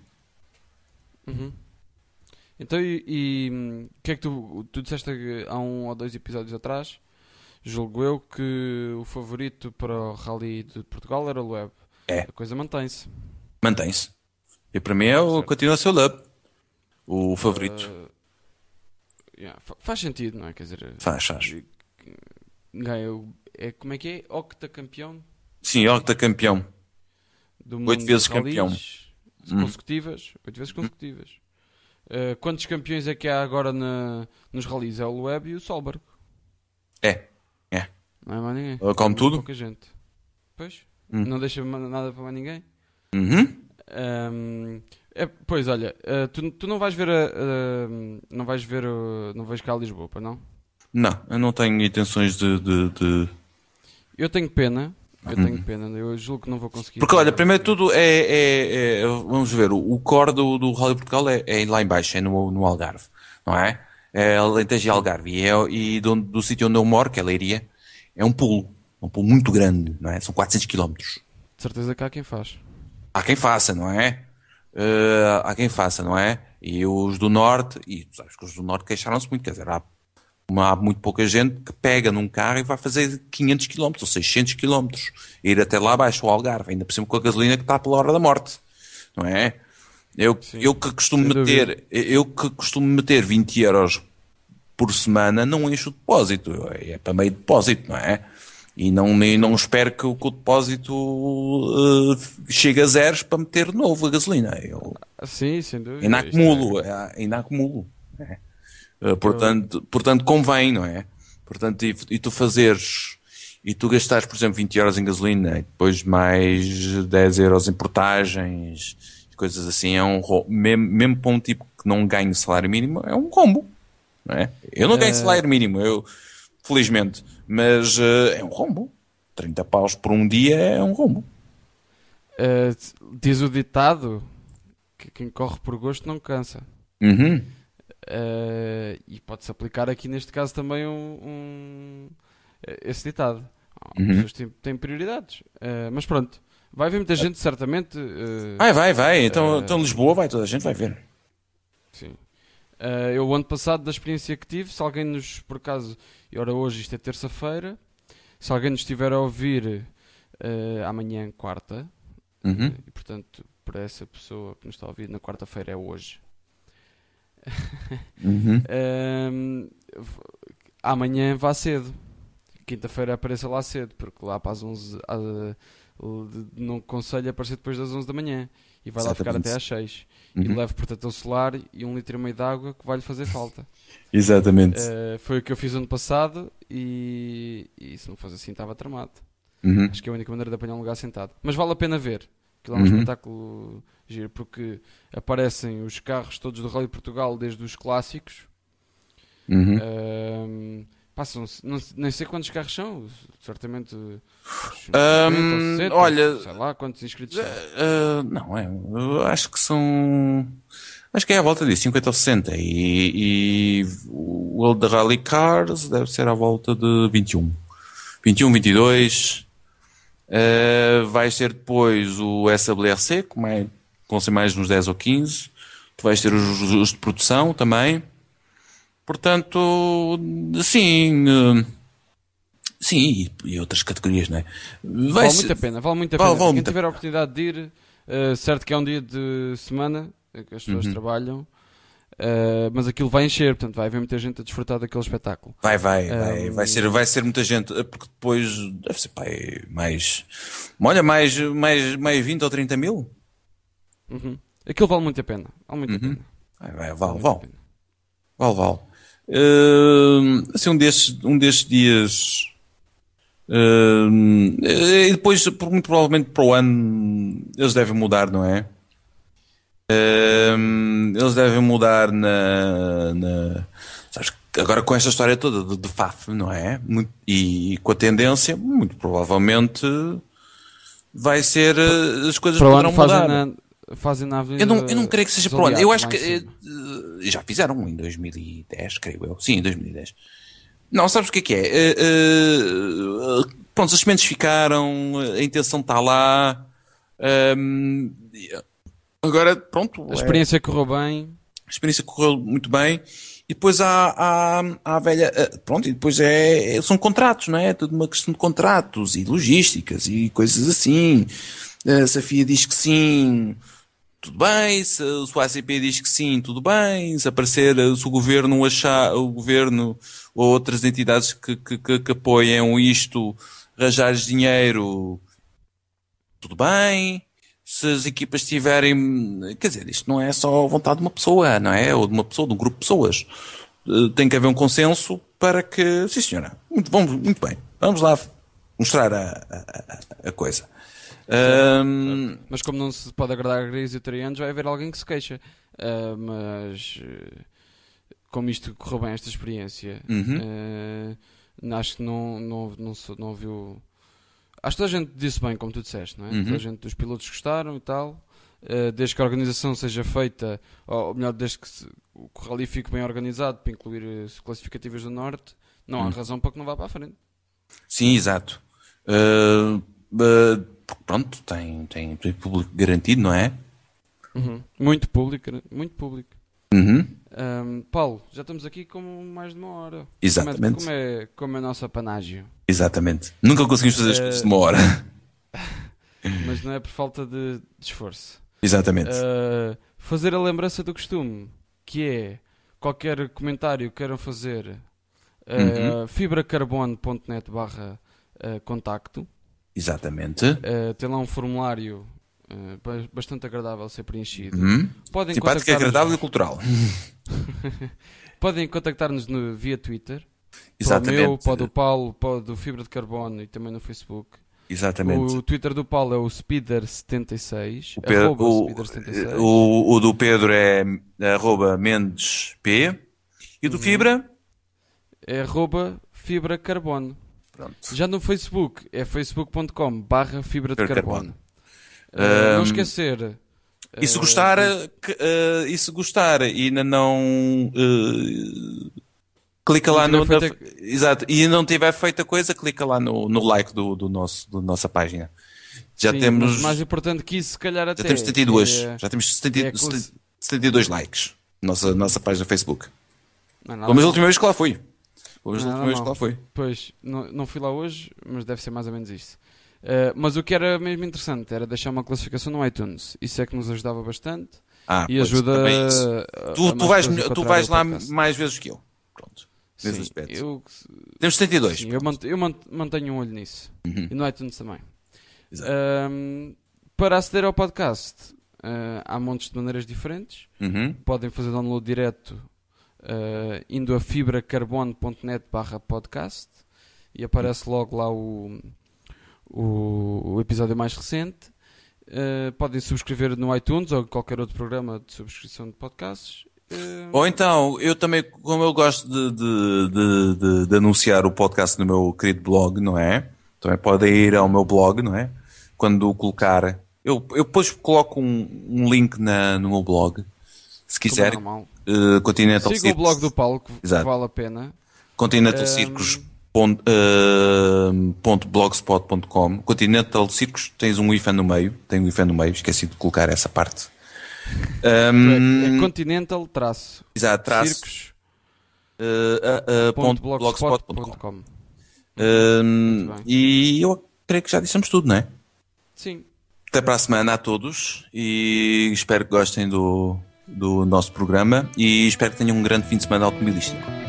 Então, e, e, hum, o que é que tu, tu disseste que há um ou dois episódios atrás, julgo eu, que o favorito para o Rally de Portugal era o Loeb. É, A coisa mantém-se. mantém-se. E para mim é o, Certo. continua a ser o Lub, o favorito. Uh, yeah, fa- faz sentido, não é? Quer dizer, Faz, faz. ganha, o- é, como é que é? Octacampeão Sim, octa campeão. do Oito mundo de vezes campeão. rallies Hum. consecutivas. Oito vezes consecutivas. Uh, quantos campeões é que há agora na, nos rallies? É o Loeb e o Solberg. É, é. Não é mais ninguém. Uh, como É muito tudo. pouca gente. Pois. Hum. Não deixa ma- nada para mais ninguém. Uhum. Ahm, é, pois olha, ah, tu, tu não vais ver a, a- não vais ver o- não vais cá a Lisboa, pá, não? Não, eu não tenho intenções de, de, de- Eu tenho pena, eu tenho pena, eu julgo que não vou conseguir. Porque olha, ver. primeiro de tudo é, é- é- vamos ver, o, o core do, do Rally Portugal é, é lá em baixo, é no, no Algarve, não é? É Alentejo e Algarve. E, é, e do, do sítio onde eu moro, que é Leiria, é um pulo, um pulo muito grande, não é? São quatrocentos quilómetros. De certeza que há quem faz. Há quem faça, não é? Eh, há quem faça, não é? E os do Norte, e tu sabes que os do Norte queixaram-se muito, quer dizer, há, uma- há muito pouca gente que pega num carro e vai fazer quinhentos quilómetros ou seiscentos quilómetros, ir até lá abaixo, ao Algarve, ainda por cima com a gasolina que está pela hora da morte, não é? Eu, Sim, eu que costumo sem dúvida. meter, eu que costumo meter vinte euros por semana, não encho o depósito, é para meio depósito, não é? E não, nem, não espero que o, que o depósito eh, chegue a zeros para meter de novo a gasolina. Eu Ah, sim, sem dúvida. ainda Isto acumulo, é- eh, ainda acumulo. né? Eh, portanto, portanto, convém, não é? Portanto, e, e tu fazeres, e tu gastares, por exemplo, vinte euros em gasolina, e depois mais dez euros em portagens, coisas assim, é um ro- mesmo, mesmo para um tipo que não ganha salário mínimo, é um combo, não é? Eu não ganho Eh, salário mínimo, eu, felizmente, mas eh, é um rombo. trinta paus por um dia é um rombo. eh, diz o ditado que quem corre por gosto não cansa. Uhum. Eh, e pode-se aplicar aqui neste caso também um, um- esse ditado. Há Uhum. pessoas que têm, têm prioridades. Eh, mas pronto, vai haver muita gente certamente. eh, Vai, vai, vai. Então, Eh, então Lisboa vai, toda a gente vai ver. sim. Eh, eu, o ano passado, da experiência que tive, se alguém nos, por acaso, e ora hoje isto é terça-feira, se alguém nos estiver a ouvir eh, amanhã, quarta, Uhum. e portanto, para essa pessoa que nos está a ouvir na quarta-feira é hoje. Uhum. Ehm, v- Amanhã vá cedo. Quinta-feira apareça lá cedo, porque lá para as onze ah, de- não aconselho aparecer depois das onze da manhã. E vai lá ficar Exatamente. até às seis. E Uhum. leve protetor solar e um litro e meio de água que vai-lhe fazer falta. Exatamente. Eh, foi o que eu fiz ano passado e, e se não fosse assim estava tramado. Uhum. Acho que é a única maneira de apanhar um lugar sentado. Mas vale a pena ver. Aquilo é um Uhum. espetáculo giro, porque aparecem os carros todos do Rally Portugal, desde os clássicos. Uhum. Ahm, passam não, nem sei quantos carros são, certamente uns Ahm, cinquenta ou sessenta, olha, sei lá quantos inscritos são. Ah, não, é. Eu acho que são. Acho que é à volta disso, cinquenta ou sessenta. E, e o World Rally Cars deve ser à volta de vinte e um. vinte e um, vinte e dois. Uh, vai ser depois o S W R C, como é, vão ser mais uns dez ou quinze. Tu vais ter os, os de produção também. Portanto, sim, uh, sim, e, e outras categorias, não é? Vai Vale ser, muito a pena, vale muito a vale, pena. vale Quem muito a tiver a oportunidade de ir, uh, certo que é um dia de semana, eh, que as pessoas Uhum. trabalham, uh, mas aquilo vai encher, portanto vai haver muita gente a desfrutar daquele espetáculo. Vai, vai, vai, vai ser, Um, vai ser muita gente, porque depois deve ser, pá, é mais, olha, mais, mais, mais vinte ou trinta mil. uhum. Aquilo vale muito a pena, vale muito a Uhum. pena. Vai, vai, Vale vale, muito a vale, pena. vale, vale. Uh, assim, um destes, um destes dias, uh, e depois, por- muito provavelmente para o ano, eles devem mudar, não é? Uh, eles devem mudar na, na, sabes, que agora com esta história toda de, de F A F, não é? Muito- e, com a tendência, muito provavelmente vai ser, Pa- uh, as coisas Para o ano poderão fazem mudar. na, fazem na Eu não, eu não Avenida creio que seja dos para o ano. Eu Aliados, acho lá que em eh, cima. eh, já fizeram em dois mil e dez, creio eu. Sim, em dois mil e dez. Não, sabes o que é que é? Eh, eh, pronto, as sementes ficaram, a intenção está lá. Ahm, agora, A pronto, é, experiência correu bem. a experiência correu muito bem. E depois há, há, há a velha. eh, Pronto, e depois é, é- são contratos, não é? É tudo uma questão de contratos e logísticas e coisas assim. Eh, Se a FIA diz que sim, tudo bem, se, se o A C P diz que sim, tudo bem, se aparecer, se o governo achar, o governo ou outras entidades que, que, que, que apoiam isto, arranjares dinheiro, tudo bem. Se as equipas tiverem, quer dizer, isto não é só a vontade de uma pessoa, não é? Ou de uma pessoa, de um grupo de pessoas. Eh, Tem que haver um consenso para que, sim senhora, muito, vamos, muito bem, vamos lá mostrar a, a, a- a coisa. Certo, certo. Ahm, Mas como não se pode agradar a vegetarianos, vai haver alguém que se queixa. Ah, mas eh, como isto correu bem esta experiência, uhum, eh, acho que não, não, não, se- não viu. Acho que toda a gente disse bem, como tu disseste, não é? Toda a uhum. gente dos pilotos gostaram e tal. Eh, desde que a organização seja feita, ou melhor, desde que se- o rally fique bem organizado para incluir eh, classificativas do Norte, não há razão para que não vá para a frente. Sim, exato. Uh, uh, porque pronto, tem, tem, tem público garantido, não é? Uhum. Muito público, né? Muito público. Uhum. Ahm, Paulo, já estamos aqui com mais de uma hora. Como é, Exatamente. como é, como é nosso apanágio. Exatamente. Nunca conseguimos fazer as coisas de Ah, uma hora. mas não é por falta de, de esforço. Exatamente. Ah, fazer a lembrança do costume, que é qualquer comentário que queiram fazer, Uhum. uh, fibracarbono ponto net barra ah, contacto. Exatamente. Ah, tem lá um formulário ah, ba- bastante agradável a ser preenchido. Uhum. Podem Simpático, contactar-nos agradável e cultural. podem contactar-nos no- via Twitter. Para o meu, Exatamente. para o do Paulo, para o do Fibra de Carbono e também no Facebook. Exatamente. O Twitter do Paulo é o Speeder setenta e seis, O, Pe- arroba o, Speeder setenta e seis. o, o do Pedro é arroba Mendes P. E o do Uhum. Fibra? É arroba Fibra Carbono. Pronto. Já no Facebook é facebook ponto com barra Fibra de Fibra de Carbono. Carbono. Uh, não Ahm, esquecer. E se uh, gostar, de- que, eh, e se gostar e ainda não eh, clica não lá tiver no na- feito. exato, e não tiver feito a coisa, clica lá no, no like do, do nosso do nossa página. Já Sim, mas temos mais importante que isso, se calhar já até temos setenta e dois, é, já temos setenta, é e- classi- setenta e dois likes na nossa nossa página do Facebook. Não é Pelo nada menos a mal. última vez que lá fui. Pelo Não menos é a nada última vez que lá mal. fui. Pois, não, não fui lá hoje, mas deve ser mais ou menos isso. Uh, mas o que era mesmo interessante era deixar uma classificação no iTunes. Isso é que nos ajudava bastante Ah, e pois, ajuda também isso. a, Tu, a tu mais vais, pessoas tu encontrarem vais o lá podcast. mais vezes que eu. Pronto. Nesse Sim, aspecto. eu, Temos setenta e dois. sim, eu, Pronto. mant, eu mant, mantenho um olho nisso. Uhum. E no iTunes também. Exato. Um, para aceder ao podcast, uh, há montes de maneiras diferentes. Uhum. Podem fazer download direto uh, indo a fibracarbono ponto net barra podcast e aparece logo lá o, o, o episódio mais recente. Uh, podem subscrever no iTunes ou qualquer outro programa de subscrição de podcasts. Uh, Ou então, eu também, como eu gosto de, de, de, de, de anunciar o podcast no meu querido blog, não é? Também podem ir ao meu blog, não é? Quando o colocar, eu, eu depois coloco um, um link na, no meu blog, Se quiser, Como é normal. uh, Continental Siga o Circus. blog do Paulo, que Exato. vale a pena. Continental Um, Circus. Ponto, uh, ponto blogspot ponto com. Continental Circus, tens um hífen no meio. Tem um hífen no meio, esqueci de colocar essa parte. Um, É, é Continental traço. exato, traço. Circos. Uh, uh, uh, ponto blogspot ponto com. Um, e eu creio que já dissemos tudo, não é? Sim. Até para a semana a todos e espero que gostem do, do nosso programa e espero que tenham um grande fim de semana automobilístico.